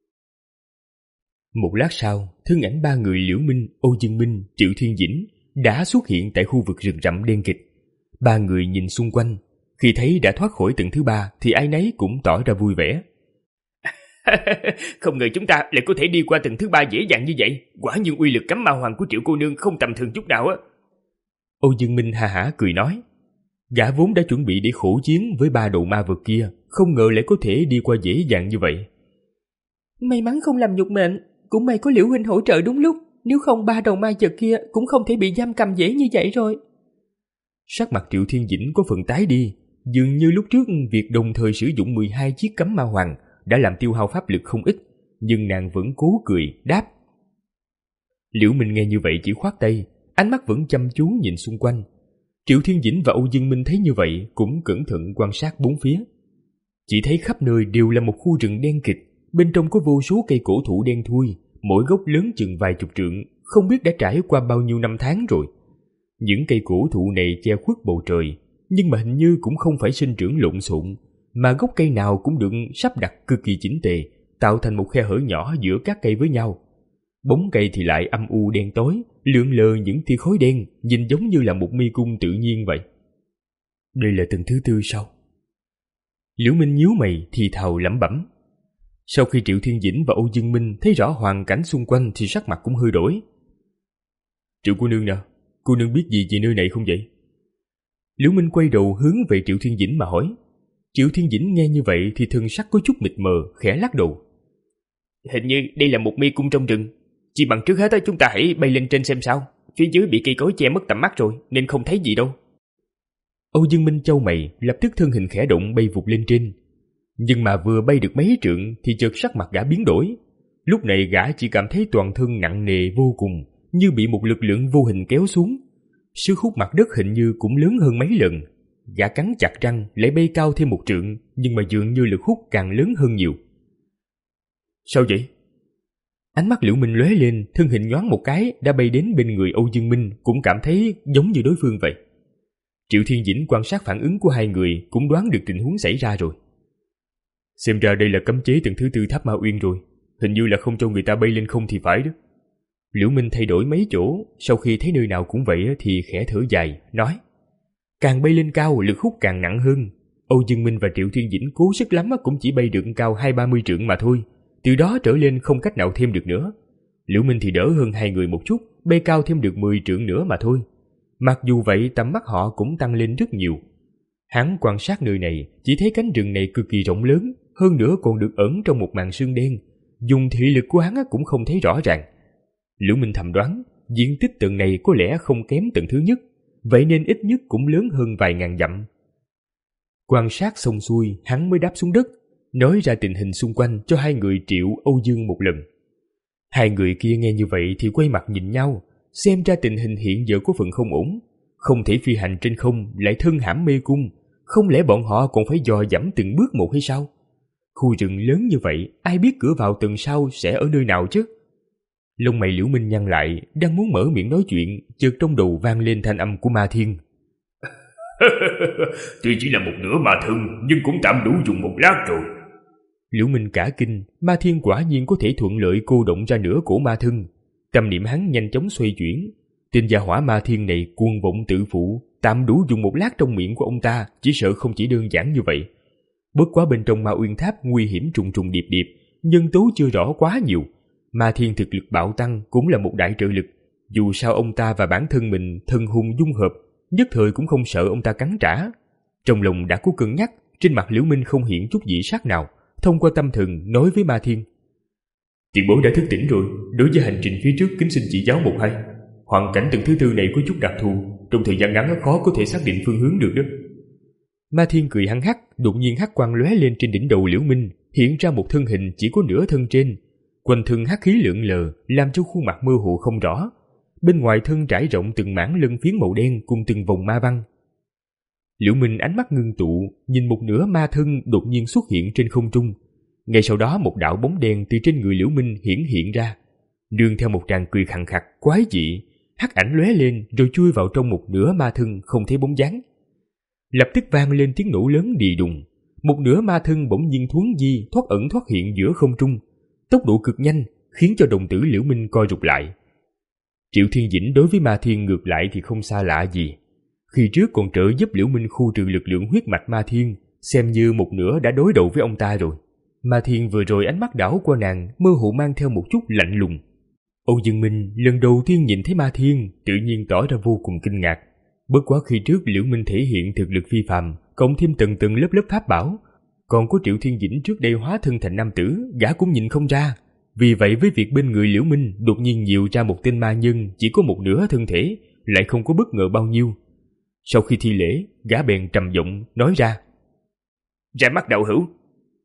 Một lát sau, thân ảnh ba người Liễu Minh, Âu Dương Minh, Triệu Thiên Dĩnh đã xuất hiện tại khu vực rừng rậm đen kịt. Ba người nhìn xung quanh, khi thấy đã thoát khỏi tầng thứ ba thì ai nấy cũng tỏ ra vui vẻ. Không ngờ chúng ta lại có thể đi qua tầng thứ ba dễ dàng như vậy. Quả nhiên uy lực cấm ma hoàng của Triệu cô nương không tầm thường chút nào á. Âu Dương Minh ha hả cười nói. Gã vốn đã chuẩn bị để khổ chiến với ba đầu ma vật kia, không ngờ lại có thể đi qua dễ dàng như vậy. May mắn không làm nhục mệnh, cũng may có Liễu huynh hỗ trợ đúng lúc, nếu không ba đầu ma vật kia cũng không thể bị giam cầm dễ như vậy rồi. Sắc mặt Triệu Thiên Dĩnh có phần tái đi, dường như lúc trước việc đồng thời sử dụng mười hai chiếc cấm ma hoàng đã làm tiêu hao pháp lực không ít, nhưng nàng vẫn cố cười, đáp. Liễu Minh nghe như vậy chỉ khoát tay, ánh mắt vẫn chăm chú nhìn xung quanh. Triệu Thiên Dĩnh và Âu Dương Minh thấy như vậy cũng cẩn thận quan sát bốn phía. Chỉ thấy khắp nơi đều là một khu rừng đen kịt, bên trong có vô số cây cổ thụ đen thui, mỗi gốc lớn chừng vài chục trượng, không biết đã trải qua bao nhiêu năm tháng rồi. Những cây cổ thụ này che khuất bầu trời, nhưng mà hình như cũng không phải sinh trưởng lộn xộn, mà gốc cây nào cũng được sắp đặt cực kỳ chỉnh tề, tạo thành một khe hở nhỏ giữa các cây với nhau. Bóng cây thì lại âm u đen tối, lượn lờ những tia khói đen, nhìn giống như là một mê cung tự nhiên vậy. Đây là tầng thứ tư sao? Liễu Minh nhíu mày thì thào lẩm bẩm. Sau khi Triệu Thiên Dĩnh và Âu Dương Minh thấy rõ hoàn cảnh xung quanh thì sắc mặt cũng hơi đổi. Triệu cô nương nè, cô nương biết gì về nơi này không vậy? Liễu Minh quay đầu hướng về Triệu Thiên Dĩnh mà hỏi. Triệu Thiên Dĩnh nghe như vậy thì thân sắc có chút mịt mờ, khẽ lắc đầu. Hình như đây là một mê cung trong rừng. Chỉ bằng trước hết chúng ta hãy bay lên trên xem sao. Phía dưới bị cây cối che mất tầm mắt rồi nên không thấy gì đâu. Âu Dương Minh chau mày, lập tức thân hình khẽ động bay vụt lên trên. Nhưng mà vừa bay được mấy trượng thì chợt sắc mặt gã biến đổi. Lúc này gã chỉ cảm thấy toàn thân nặng nề vô cùng, như bị một lực lượng vô hình kéo xuống. Sức hút mặt đất hình như cũng lớn hơn mấy lần. Gã cắn chặt răng lại bay cao thêm một trượng, nhưng mà dường như lực hút càng lớn hơn nhiều. Sao vậy? Ánh mắt Liễu Minh lóe lên, thân hình nhoáng một cái đã bay đến bên người Âu Dương Minh, cũng cảm thấy giống như đối phương vậy. Triệu Thiên Dĩnh quan sát phản ứng của hai người cũng đoán được tình huống xảy ra rồi. Xem ra đây là cấm chế tầng thứ tư tháp Ma Uyên rồi, hình như là không cho người ta bay lên không thì phải đó. Liễu Minh thay đổi mấy chỗ, sau khi thấy nơi nào cũng vậy thì khẽ thở dài, nói. Càng bay lên cao lực hút càng nặng hơn. Âu Dương Minh và Triệu Thiên Dĩnh cố sức lắm cũng chỉ bay được cao hai ba mươi trượng mà thôi, từ đó trở lên không cách nào thêm được nữa. Liễu Minh thì đỡ hơn hai người một chút, bay cao thêm được mười trượng nữa mà thôi. Mặc dù vậy tầm mắt họ cũng tăng lên rất nhiều. Hắn quan sát nơi này, chỉ thấy cánh rừng này cực kỳ rộng lớn, hơn nữa còn được ẩn trong một màn sương đen. Dùng thị lực của hắn cũng không thấy rõ ràng. Liễu Minh thầm đoán, diện tích tầng này có lẽ không kém tầng thứ nhất, vậy nên ít nhất cũng lớn hơn vài ngàn dặm. Quan sát xong xuôi, hắn mới đáp xuống đất, nói ra tình hình xung quanh cho hai người Triệu, Âu Dương một lần. Hai người kia nghe như vậy thì quay mặt nhìn nhau, xem ra tình hình hiện giờ có phần không ổn. Không thể phi hành trên không lại thân hãm mê cung, không lẽ bọn họ còn phải dò dẫm từng bước một hay sao? Khu rừng lớn như vậy, ai biết cửa vào tầng sau sẽ ở nơi nào chứ? Lông mày Liễu Minh nhăn lại, đang muốn mở miệng nói chuyện, chợt trong đầu vang lên thanh âm của Ma Thiên. Tuy chỉ là một nửa ma thân, nhưng cũng tạm đủ dùng một lát rồi. Liễu Minh cả kinh, Ma Thiên quả nhiên có thể thuận lợi cô động ra nửa cổ ma thân. Tâm niệm hắn nhanh chóng xoay chuyển. Tên gia hỏa Ma Thiên này cuồng vọng tự phụ, tạm đủ dùng một lát trong miệng của ông ta, chỉ sợ không chỉ đơn giản như vậy. Bất quá bên trong Ma Uyên Tháp nguy hiểm trùng trùng điệp điệp, nhân tố chưa rõ quá nhiều. Ma Thiên thực lực bạo tăng cũng là một đại trợ lực. Dù sao ông ta và bản thân mình thân hùng dung hợp, nhất thời cũng không sợ ông ta cắn trả. Trong lòng đã có cân nhắc, trên mặt Liễu Minh không hiện chút dị sắc nào, thông qua tâm thần nói với Ma Thiên. Tiền bối đã thức tỉnh rồi, đối với hành trình phía trước kính xin chỉ giáo một hai. Hoàn cảnh tầng thứ tư này có chút đặc thù, trong thời gian ngắn khó có thể xác định phương hướng được đó. Ma Thiên cười hăng hắc, đột nhiên hắc quang lóe lên trên đỉnh đầu Liễu Minh, hiện ra một thân hình chỉ có nửa thân trên. Quanh thân hắc khí lượn lờ, làm cho khuôn mặt mơ hồ không rõ. Bên ngoài thân trải rộng từng mảng lân phiến màu đen cùng từng vòng ma văn. Liễu Minh ánh mắt ngưng tụ, nhìn một nửa ma thân đột nhiên xuất hiện trên không trung. Ngay sau đó một đạo bóng đen từ trên người Liễu Minh hiển hiện ra, nương theo một tràng cười khàn khặt quái dị, hắc ảnh lóe lên rồi chui vào trong một nửa ma thân không thấy bóng dáng. Lập tức vang lên tiếng nổ lớn đì đùng, một nửa ma thân bỗng nhiên thuấn di thoát ẩn thoát hiện giữa không trung, tốc độ cực nhanh khiến cho đồng tử Liễu Minh co rụt lại. Triệu Thiên Dĩnh đối với Ma Thiên ngược lại thì không xa lạ gì. Khi trước còn trợ giúp Liễu Minh khu trừ lực lượng huyết mạch Ma Thiên, xem như một nửa đã đối đầu với ông ta rồi. Ma Thiên vừa rồi ánh mắt đảo qua nàng, mơ hồ mang theo một chút lạnh lùng. Âu Dương Minh lần đầu tiên nhìn thấy Ma Thiên, tự nhiên tỏ ra vô cùng kinh ngạc. Bất quá khi trước Liễu Minh thể hiện thực lực phi phàm, cộng thêm tầng tầng lớp lớp pháp bảo, còn có Triệu Thiên Dĩnh trước đây hóa thân thành nam tử, gã cũng nhìn không ra. Vì vậy với việc bên người Liễu Minh đột nhiên nhiều ra một tên ma nhân chỉ có một nửa thân thể, lại không có bất ngờ bao nhiêu. Sau khi thi lễ, gã bèn trầm giọng nói ra: "Ra mắt đạo hữu."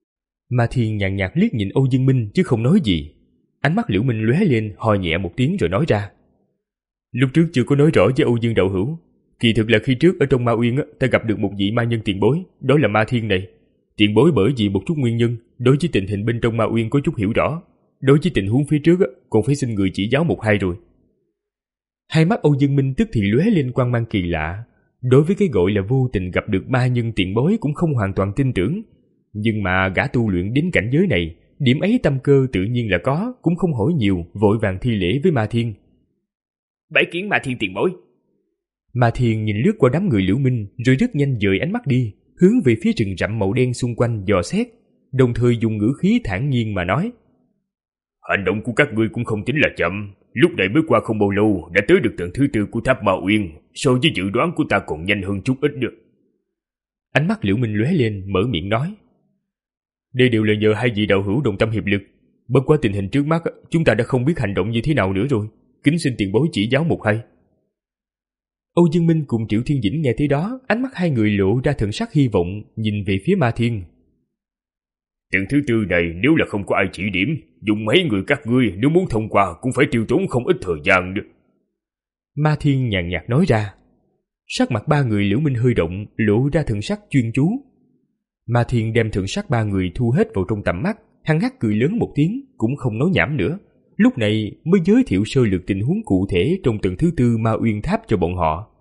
Ma Thiên nhàn nhạt liếc nhìn Âu Dương Minh chứ không nói gì. Ánh mắt Liễu Minh lóe lên, ho nhẹ một tiếng rồi nói ra: Lúc trước chưa có nói rõ với Âu Dương đạo hữu. Kỳ thực là khi trước ở trong Ma Uyên á, ta gặp được một vị ma nhân tiền bối, đó là Ma Thiên này. Tiền bối bởi vì một chút nguyên nhân, đối với tình hình bên trong Ma Uyên có chút hiểu rõ. Đối với tình huống phía trước á, còn phải xin người chỉ giáo một hai rồi. Hai mắt Âu Dương Minh tức thì lóe lên quang mang kỳ lạ. Đối với cái gọi là vô tình gặp được ma nhân tiền bối cũng không hoàn toàn tin tưởng. Nhưng mà gã tu luyện đến cảnh giới này, điểm ấy tâm cơ tự nhiên là có, cũng không hỏi nhiều, vội vàng thi lễ với Ma Thiên. Bái kiến Ma Thiên tiền bối. Ma Thiên nhìn lướt qua đám người Liễu Minh rồi rất nhanh dời ánh mắt đi, hướng về phía rừng rậm màu đen xung quanh dò xét, đồng thời dùng ngữ khí thản nhiên mà nói: Hành động của các ngươi cũng không tính là chậm, lúc này mới qua không bao lâu đã tới được tầng thứ tư của tháp Ma Uyên, so với dự đoán của ta còn nhanh hơn chút ít được. Ánh mắt Liễu Minh lóe lên, mở miệng nói: Đây đều là nhờ hai vị đạo hữu đồng tâm hiệp lực, bất quá tình hình trước mắt chúng ta đã không biết hành động như thế nào nữa rồi, kính xin tiền bối chỉ giáo một hai. Âu Dương Minh cùng Triệu Thiên Dĩnh nghe tới đó, ánh mắt hai người lộ ra thần sắc hy vọng, nhìn về phía Ma Thiên. Tầng thứ tư này nếu là không có ai chỉ điểm, dùng mấy người các ngươi nếu muốn thông qua cũng phải tiêu tốn không ít thời gian được. Ma Thiên nhàn nhạt nói ra. Sắc mặt ba người Liễu Minh hơi động, lộ ra thần sắc chuyên chú. Ma Thiên đem thần sắc ba người thu hết vào trong tầm mắt, hăng hắc cười lớn một tiếng, cũng không nói nhảm nữa. Lúc này mới giới thiệu sơ lược tình huống cụ thể trong tầng thứ tư Ma Uyên Tháp cho bọn họ.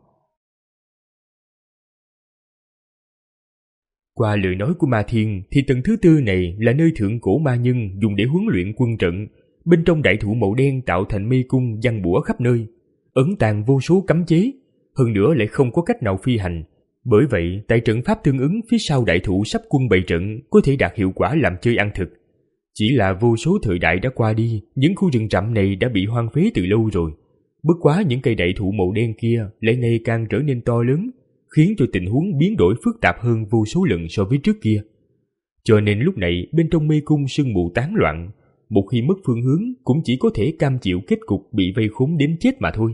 Qua lời nói của Ma Thiên thì tầng thứ tư này là nơi thượng cổ ma nhân dùng để huấn luyện quân trận. Bên trong đại thụ màu đen tạo thành mê cung giăng bủa khắp nơi, ẩn tàng vô số cấm chế, hơn nữa lại không có cách nào phi hành. Bởi vậy tại trận pháp tương ứng phía sau đại thụ sắp quân bày trận có thể đạt hiệu quả làm chơi ăn thực. Chỉ là vô số thời đại đã qua đi, những khu rừng rậm này đã bị hoang phế từ lâu rồi. Bất quá những cây đại thụ màu đen kia lại ngày càng trở nên to lớn, khiến cho tình huống biến đổi phức tạp hơn vô số lần so với trước kia. Cho nên lúc này bên trong mê cung sương mù tán loạn, một khi mất phương hướng cũng chỉ có thể cam chịu kết cục bị vây khốn đến chết mà thôi.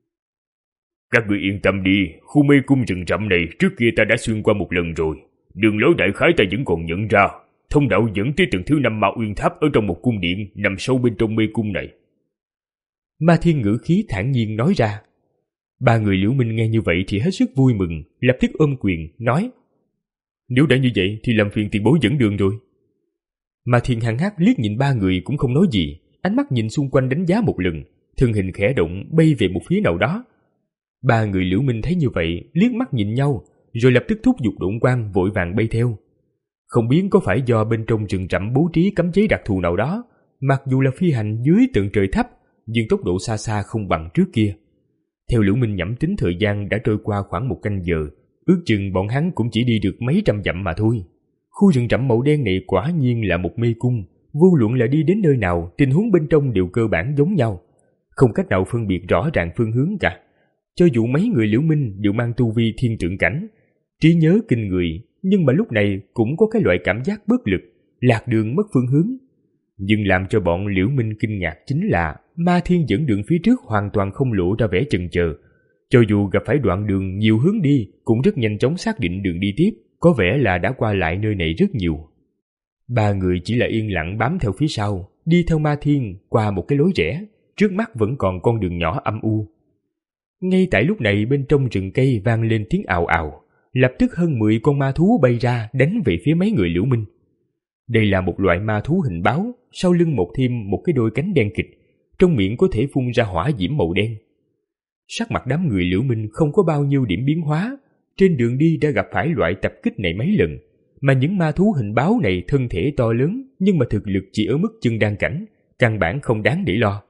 Các ngươi yên tâm đi, khu mê cung rừng rậm này trước kia ta đã xuyên qua một lần rồi, đường lối đại khái ta vẫn còn nhận ra. Thông đạo dẫn tới tầng thứ năm Ma Uyên Tháp ở trong một cung điện nằm sâu bên trong mê cung này. Ma Thiên ngữ khí thản nhiên nói ra. Ba người Liễu Minh nghe như vậy thì hết sức vui mừng, lập tức ôm quyền nói: Nếu đã như vậy thì làm phiền tiền bối dẫn đường rồi. Ma Thiên hăng hắc liếc nhìn ba người cũng không nói gì, ánh mắt nhìn xung quanh đánh giá một lần, thân hình khẽ động bay về một phía nào đó. Ba người Liễu Minh thấy như vậy liếc mắt nhìn nhau, rồi lập tức thúc giục độn quang vội vàng bay theo. Không biết có phải do bên trong rừng rậm bố trí cấm chế đặc thù nào đó, mặc dù là phi hành dưới tận trời thấp, nhưng tốc độ xa xa không bằng trước kia. Theo Liễu Minh nhẩm tính thời gian đã trôi qua khoảng một canh giờ, ước chừng bọn hắn cũng chỉ đi được mấy trăm dặm mà thôi. Khu rừng rậm màu đen này quả nhiên là một mê cung, vô luận là đi đến nơi nào, tình huống bên trong đều cơ bản giống nhau, không cách nào phân biệt rõ ràng phương hướng cả. Cho dù mấy người Liễu Minh đều mang tu vi thiên trượng cảnh, trí nhớ kinh người, nhưng mà lúc này cũng có cái loại cảm giác bất lực, lạc đường mất phương hướng. Nhưng làm cho bọn Liễu Minh kinh ngạc chính là Ma Thiên dẫn đường phía trước hoàn toàn không lộ ra vẻ chần chờ. Cho dù gặp phải đoạn đường nhiều hướng đi, cũng rất nhanh chóng xác định đường đi tiếp, có vẻ là đã qua lại nơi này rất nhiều. Ba người chỉ là yên lặng bám theo phía sau, đi theo Ma Thiên qua một cái lối rẽ, trước mắt vẫn còn con đường nhỏ âm u. Ngay tại lúc này bên trong rừng cây vang lên tiếng ào ào, lập tức hơn mười con ma thú bay ra đánh về phía mấy người Liễu Minh. Đây là một loại ma thú hình báo, sau lưng một thêm một cái đôi cánh đen kịt, trong miệng có thể phun ra hỏa diễm màu đen. Sắc mặt đám người Liễu Minh không có bao nhiêu điểm biến hóa, trên đường đi đã gặp phải loại tập kích này mấy lần, mà những ma thú hình báo này thân thể to lớn nhưng mà thực lực chỉ ở mức chân đan cảnh, căn bản không đáng để lo.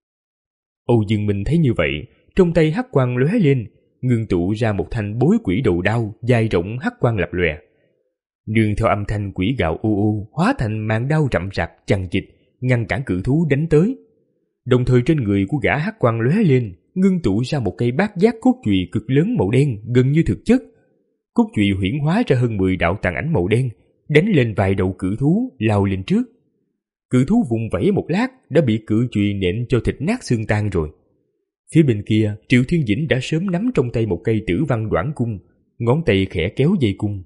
Âu Dương Minh thấy như vậy, trong tay hắc quang lóe lên, ngưng tụ ra một thanh bối quỷ đầu đao dài rộng hắc quang lập lòe. Nương theo âm thanh quỷ gạo u u, hóa thành màn đao rậm rạp chằng chịt, ngăn cản cự thú đánh tới. Đồng thời trên người của gã hắc quang lóe lên, ngưng tụ ra một cây bát giác cốt chùy cực lớn màu đen gần như thực chất. Cốt chùy huyễn hóa ra hơn mười đạo tàn ảnh màu đen, đánh lên vài đầu cự thú lao lên trước. Cự thú vùng vẫy một lát đã bị cự chùy nện cho thịt nát xương tan rồi. Phía bên kia, Triệu Thiên Dĩnh đã sớm nắm trong tay một cây tử văn đoản cung, ngón tay khẽ kéo dây cung.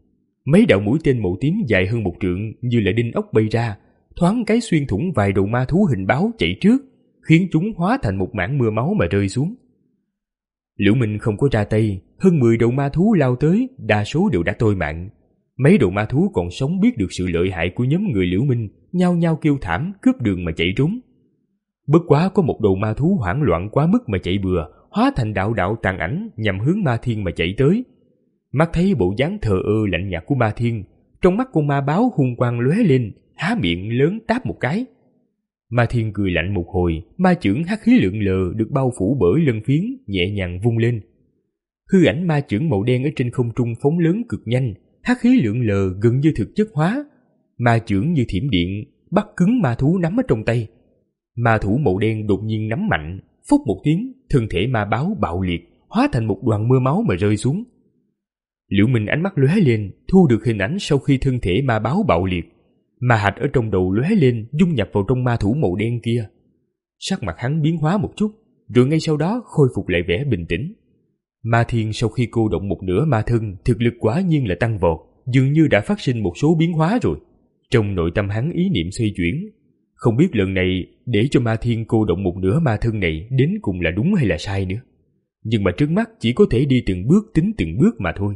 Mấy đạo mũi tên màu tím dài hơn một trượng như là đinh ốc bay ra, thoáng cái xuyên thủng vài đầu ma thú hình báo chạy trước, khiến chúng hóa thành một mảng mưa máu mà rơi xuống. Liễu Minh không có ra tay, hơn mười đầu ma thú lao tới, đa số đều đã tôi mạng. Mấy đầu ma thú còn sống biết được sự lợi hại của nhóm người Liễu Minh, nhao nhao kêu thảm cướp đường mà chạy trốn. Bất quá có một đầu ma thú hoảng loạn quá mức mà chạy bừa, hóa thành đạo đạo tàn ảnh nhằm hướng Ma Thiên mà chạy tới. Mắt thấy bộ dáng thờ ơ lạnh nhạt của Ma Thiên, trong mắt con ma báo hung quang lóe lên, há miệng lớn táp một cái. Ma Thiên cười lạnh một hồi, ma chưởng hắc khí lượn lờ được bao phủ bởi lân phiến nhẹ nhàng vung lên. Hư ảnh ma chưởng màu đen ở trên không trung phóng lớn cực nhanh, hắc khí lượn lờ gần như thực chất hóa. Ma chưởng như thiểm điện bắt cứng ma thú nắm ở trong tay. Ma thủ màu đen đột nhiên nắm mạnh, phốc một tiếng, thân thể ma báo bạo liệt, hóa thành một đoàn mưa máu mà rơi xuống. Liễu Minh ánh mắt lóe lên, thu được hình ảnh sau khi thân thể ma báo bạo liệt. Ma hạch ở trong đầu lóe lên, dung nhập vào trong ma thủ màu đen kia. Sắc mặt hắn biến hóa một chút, rồi ngay sau đó khôi phục lại vẻ bình tĩnh. Ma Thiên sau khi cô động một nửa ma thân, thực lực quả nhiên là tăng vọt, dường như đã phát sinh một số biến hóa rồi. Trong nội tâm hắn ý niệm xoay chuyển, không biết lần này để cho Ma Thiên cô động một nửa ma thân này đến cùng là đúng hay là sai nữa. Nhưng mà trước mắt chỉ có thể đi từng bước tính từng bước mà thôi.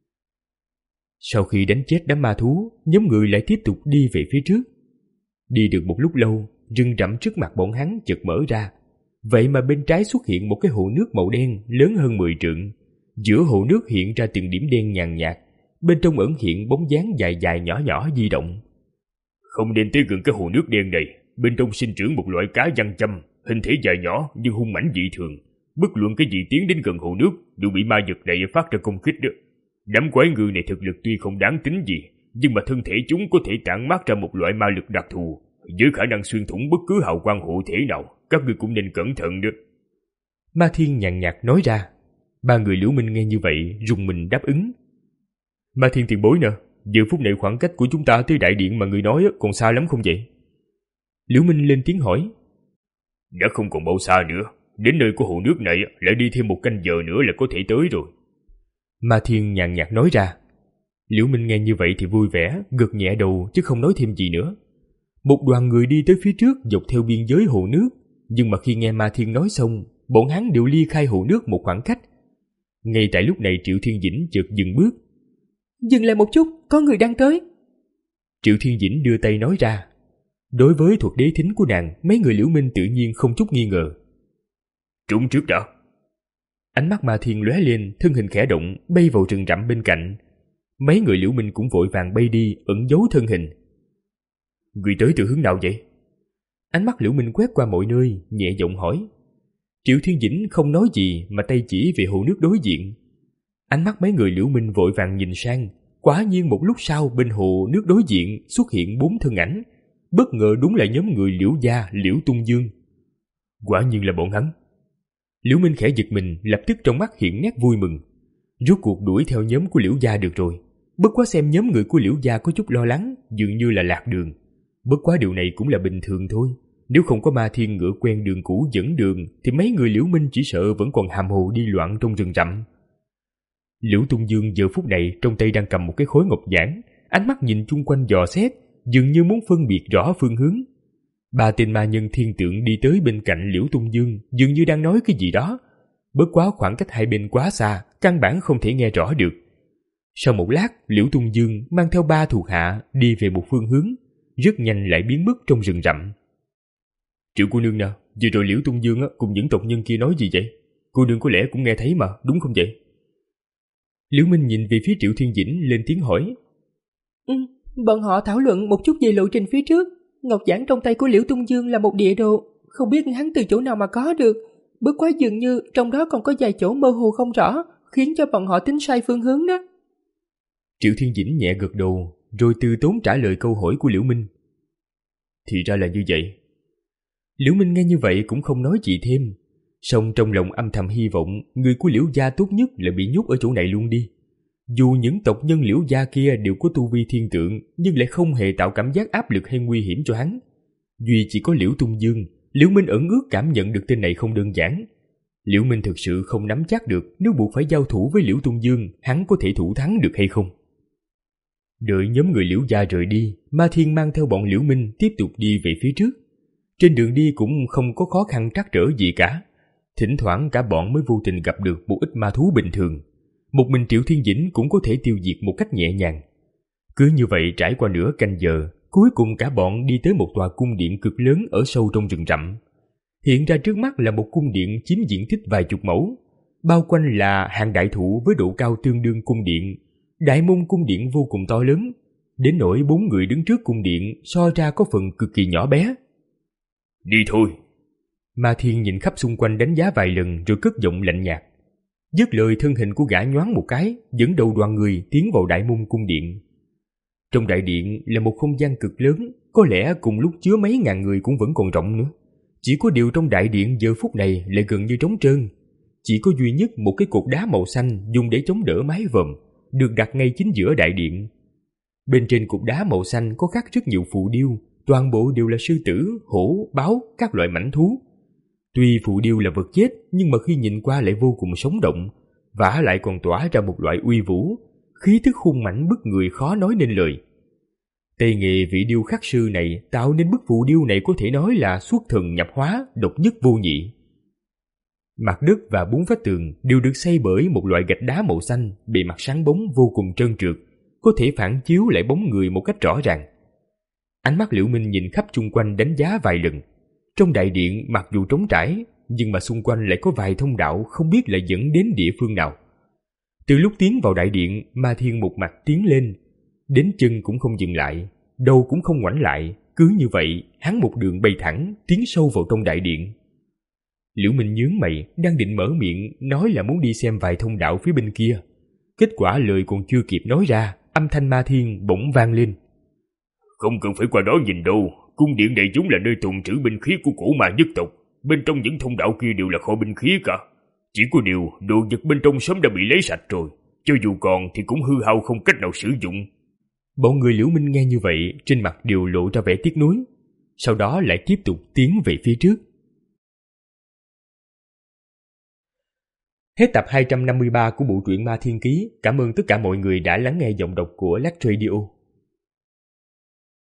Sau khi đánh chết đám ma thú, nhóm người lại tiếp tục đi về phía trước. Đi được một lúc lâu, rừng rậm trước mặt bọn hắn chợt mở ra. Vậy mà bên trái xuất hiện một cái hồ nước màu đen lớn hơn mười trượng. Giữa hồ nước hiện ra từng điểm đen nhàn nhạt, bên trong ẩn hiện bóng dáng dài dài nhỏ nhỏ di động. Không nên tới gần cái hồ nước đen này, bên trong sinh trưởng một loại cá văn châm, hình thể dài nhỏ nhưng hung mãnh dị thường. Bất luận cái gì tiến đến gần hồ nước đều bị ma vật này phát ra công kích đó. Đám quái ngư này thực lực tuy không đáng tính gì, nhưng mà thân thể chúng có thể tản mát ra một loại ma lực đặc thù, với khả năng xuyên thủng bất cứ hào quang hộ thể nào. Các ngươi cũng nên cẩn thận đó. Ma Thiên nhàn nhạt nói ra. Ba người Liễu Minh nghe như vậy rùng mình đáp ứng. Ma Thiên tiền bối nè, giờ phút này khoảng cách của chúng ta tới đại điện mà người nói còn xa lắm không vậy? Liễu Minh lên tiếng hỏi. Đã không còn bao xa nữa, đến nơi của hồ nước này lại đi thêm một canh giờ nữa là có thể tới rồi. Ma Thiên nhàn nhạt nói ra. Liễu Minh nghe như vậy thì vui vẻ, gật nhẹ đầu chứ không nói thêm gì nữa. Một đoàn người đi tới phía trước dọc theo biên giới hồ nước, nhưng mà khi nghe Ma Thiên nói xong, bọn hắn đều ly khai hồ nước một khoảng cách. Ngay tại lúc này Triệu Thiên Dĩnh chợt dừng bước. Dừng lại một chút, có người đang tới. Triệu Thiên Dĩnh đưa tay nói ra. Đối với thuật đế thính của nàng, mấy người Liễu Minh tự nhiên không chút nghi ngờ. Trốn trước đã. Ánh mắt Ma Thiên lóe lên, thân hình khẽ động, bay vào rừng rậm bên cạnh. Mấy người Liễu Minh cũng vội vàng bay đi, ẩn giấu thân hình. Người tới từ hướng nào vậy? Ánh mắt Liễu Minh quét qua mọi nơi, nhẹ giọng hỏi. Triệu Thiên Dĩnh không nói gì mà tay chỉ về hồ nước đối diện. Ánh mắt mấy người Liễu Minh vội vàng nhìn sang. Quả nhiên một lúc sau bên hồ nước đối diện xuất hiện bốn thân ảnh. Bất ngờ đúng là nhóm người Liễu gia, Liễu Tung Dương. Quả nhiên là bọn hắn. Liễu Minh khẽ giật mình, lập tức trong mắt hiện nét vui mừng. Rốt cuộc đuổi theo nhóm của Liễu gia được rồi. Bất quá xem nhóm người của Liễu gia có chút lo lắng, dường như là lạc đường. Bất quá điều này cũng là bình thường thôi. Nếu không có Ma Thiên ngựa quen đường cũ dẫn đường, thì mấy người Liễu Minh chỉ sợ vẫn còn hàm hồ đi loạn trong rừng rậm. Liễu Tung Dương giờ phút này trong tay đang cầm một cái khối ngọc giản, ánh mắt nhìn chung quanh dò xét, dường như muốn phân biệt rõ phương hướng. Ba tên ma nhân thiên tượng đi tới bên cạnh Liễu Tung Dương, dường như đang nói cái gì đó. Bất quá khoảng cách hai bên quá xa, căn bản không thể nghe rõ được. Sau một lát, Liễu Tung Dương mang theo ba thuộc hạ đi về một phương hướng, rất nhanh lại biến mất trong rừng rậm. Triệu cô nương nào, vừa rồi Liễu Tung Dương cùng những tộc nhân kia nói gì vậy? Cô nương có lẽ cũng nghe thấy mà, đúng không vậy? Liễu Minh nhìn về phía Triệu Thiên Dĩnh lên tiếng hỏi. Ừ, bọn họ thảo luận một chút về lộ trình phía trước. Ngọc giản trong tay của Liễu Tung Dương là một địa đồ, không biết hắn từ chỗ nào mà có được. Bất quá dường như trong đó còn có vài chỗ mơ hồ không rõ, khiến cho bọn họ tính sai phương hướng đó. Triệu Thiên Dĩnh nhẹ gật đầu, rồi từ tốn trả lời câu hỏi của Liễu Minh. Thì ra là như vậy. Liễu Minh nghe như vậy cũng không nói gì thêm, song trong lòng âm thầm hy vọng người của Liễu gia tốt nhất là bị nhốt ở chỗ này luôn đi. Dù những tộc nhân Liễu gia kia đều có tu vi thiên tượng, nhưng lại không hề tạo cảm giác áp lực hay nguy hiểm cho hắn. Duy chỉ có Liễu Tung Dương, Liễu Minh ẩn ước cảm nhận được tên này không đơn giản. Liễu Minh thực sự không nắm chắc được nếu buộc phải giao thủ với Liễu Tung Dương, hắn có thể thủ thắng được hay không. Đợi nhóm người Liễu gia rời đi, Ma Thiên mang theo bọn Liễu Minh tiếp tục đi về phía trước. Trên đường đi cũng không có khó khăn trắc trở gì cả. Thỉnh thoảng cả bọn mới vô tình gặp được một ít ma thú bình thường. Một mình Triệu Thiên Dĩnh cũng có thể tiêu diệt một cách nhẹ nhàng. Cứ như vậy trải qua nửa canh giờ, cuối cùng cả bọn đi tới một tòa cung điện cực lớn ở sâu trong rừng rậm. Hiện ra trước mắt là một cung điện chiếm diện tích vài chục mẫu, bao quanh là hàng đại thụ với độ cao tương đương cung điện. Đại môn cung điện vô cùng to lớn, đến nỗi bốn người đứng trước cung điện so ra có phần cực kỳ nhỏ bé. Đi thôi. Ma Thiên nhìn khắp xung quanh đánh giá vài lần rồi cất giọng lạnh nhạt. Dứt lời, thân hình của gã nhoáng một cái, dẫn đầu đoàn người tiến vào đại môn cung điện. Trong đại điện là một không gian cực lớn, có lẽ cùng lúc chứa mấy ngàn người cũng vẫn còn rộng nữa. Chỉ có điều trong đại điện giờ phút này lại gần như trống trơn. Chỉ có duy nhất một cái cột đá màu xanh dùng để chống đỡ mái vòm, được đặt ngay chính giữa đại điện. Bên trên cột đá màu xanh có khắc rất nhiều phù điêu, toàn bộ đều là sư tử, hổ, báo, các loại mãnh thú. Tuy phù điêu là vật chết, nhưng mà khi nhìn qua lại vô cùng sống động, vả lại còn tỏa ra một loại uy vũ, khí tức hung mãnh bức người khó nói nên lời. Tay nghề vị điêu khắc sư này tạo nên bức phù điêu này có thể nói là xuất thần nhập hóa, độc nhất vô nhị. Mặt đất và bốn vách tường đều được xây bởi một loại gạch đá màu xanh, bề mặt sáng bóng vô cùng trơn trượt, có thể phản chiếu lại bóng người một cách rõ ràng. Ánh mắt Liễu Minh nhìn khắp chung quanh đánh giá vài lần. Trong đại điện mặc dù trống trải, nhưng mà xung quanh lại có vài thông đạo không biết là dẫn đến địa phương nào. Từ lúc tiến vào đại điện, Ma Thiên một mặt tiến lên, đến chân cũng không dừng lại, đầu cũng không ngoảnh lại, cứ như vậy hắn một đường bay thẳng tiến sâu vào trong đại điện. Liễu Minh nhướng mày, đang định mở miệng nói là muốn đi xem vài thông đạo phía bên kia. Kết quả lời còn chưa kịp nói ra, âm thanh Ma Thiên bỗng vang lên. Không cần phải qua đó nhìn đâu, cung điện này chúng là nơi tồn trữ binh khí của cổ ma nhất tộc. Bên trong những thông đạo kia đều là kho binh khí cả. Chỉ có điều đồ vật bên trong sớm đã bị lấy sạch rồi, cho dù còn thì cũng hư hao không cách nào sử dụng. Bọn người Liễu Minh nghe như vậy, trên mặt đều lộ ra vẻ tiếc nuối. Sau đó lại tiếp tục tiến về phía trước. Hết tập hai trăm năm mươi ba của bộ truyện Ma Thiên Ký. Cảm ơn tất cả mọi người đã lắng nghe giọng đọc của Lách Radio.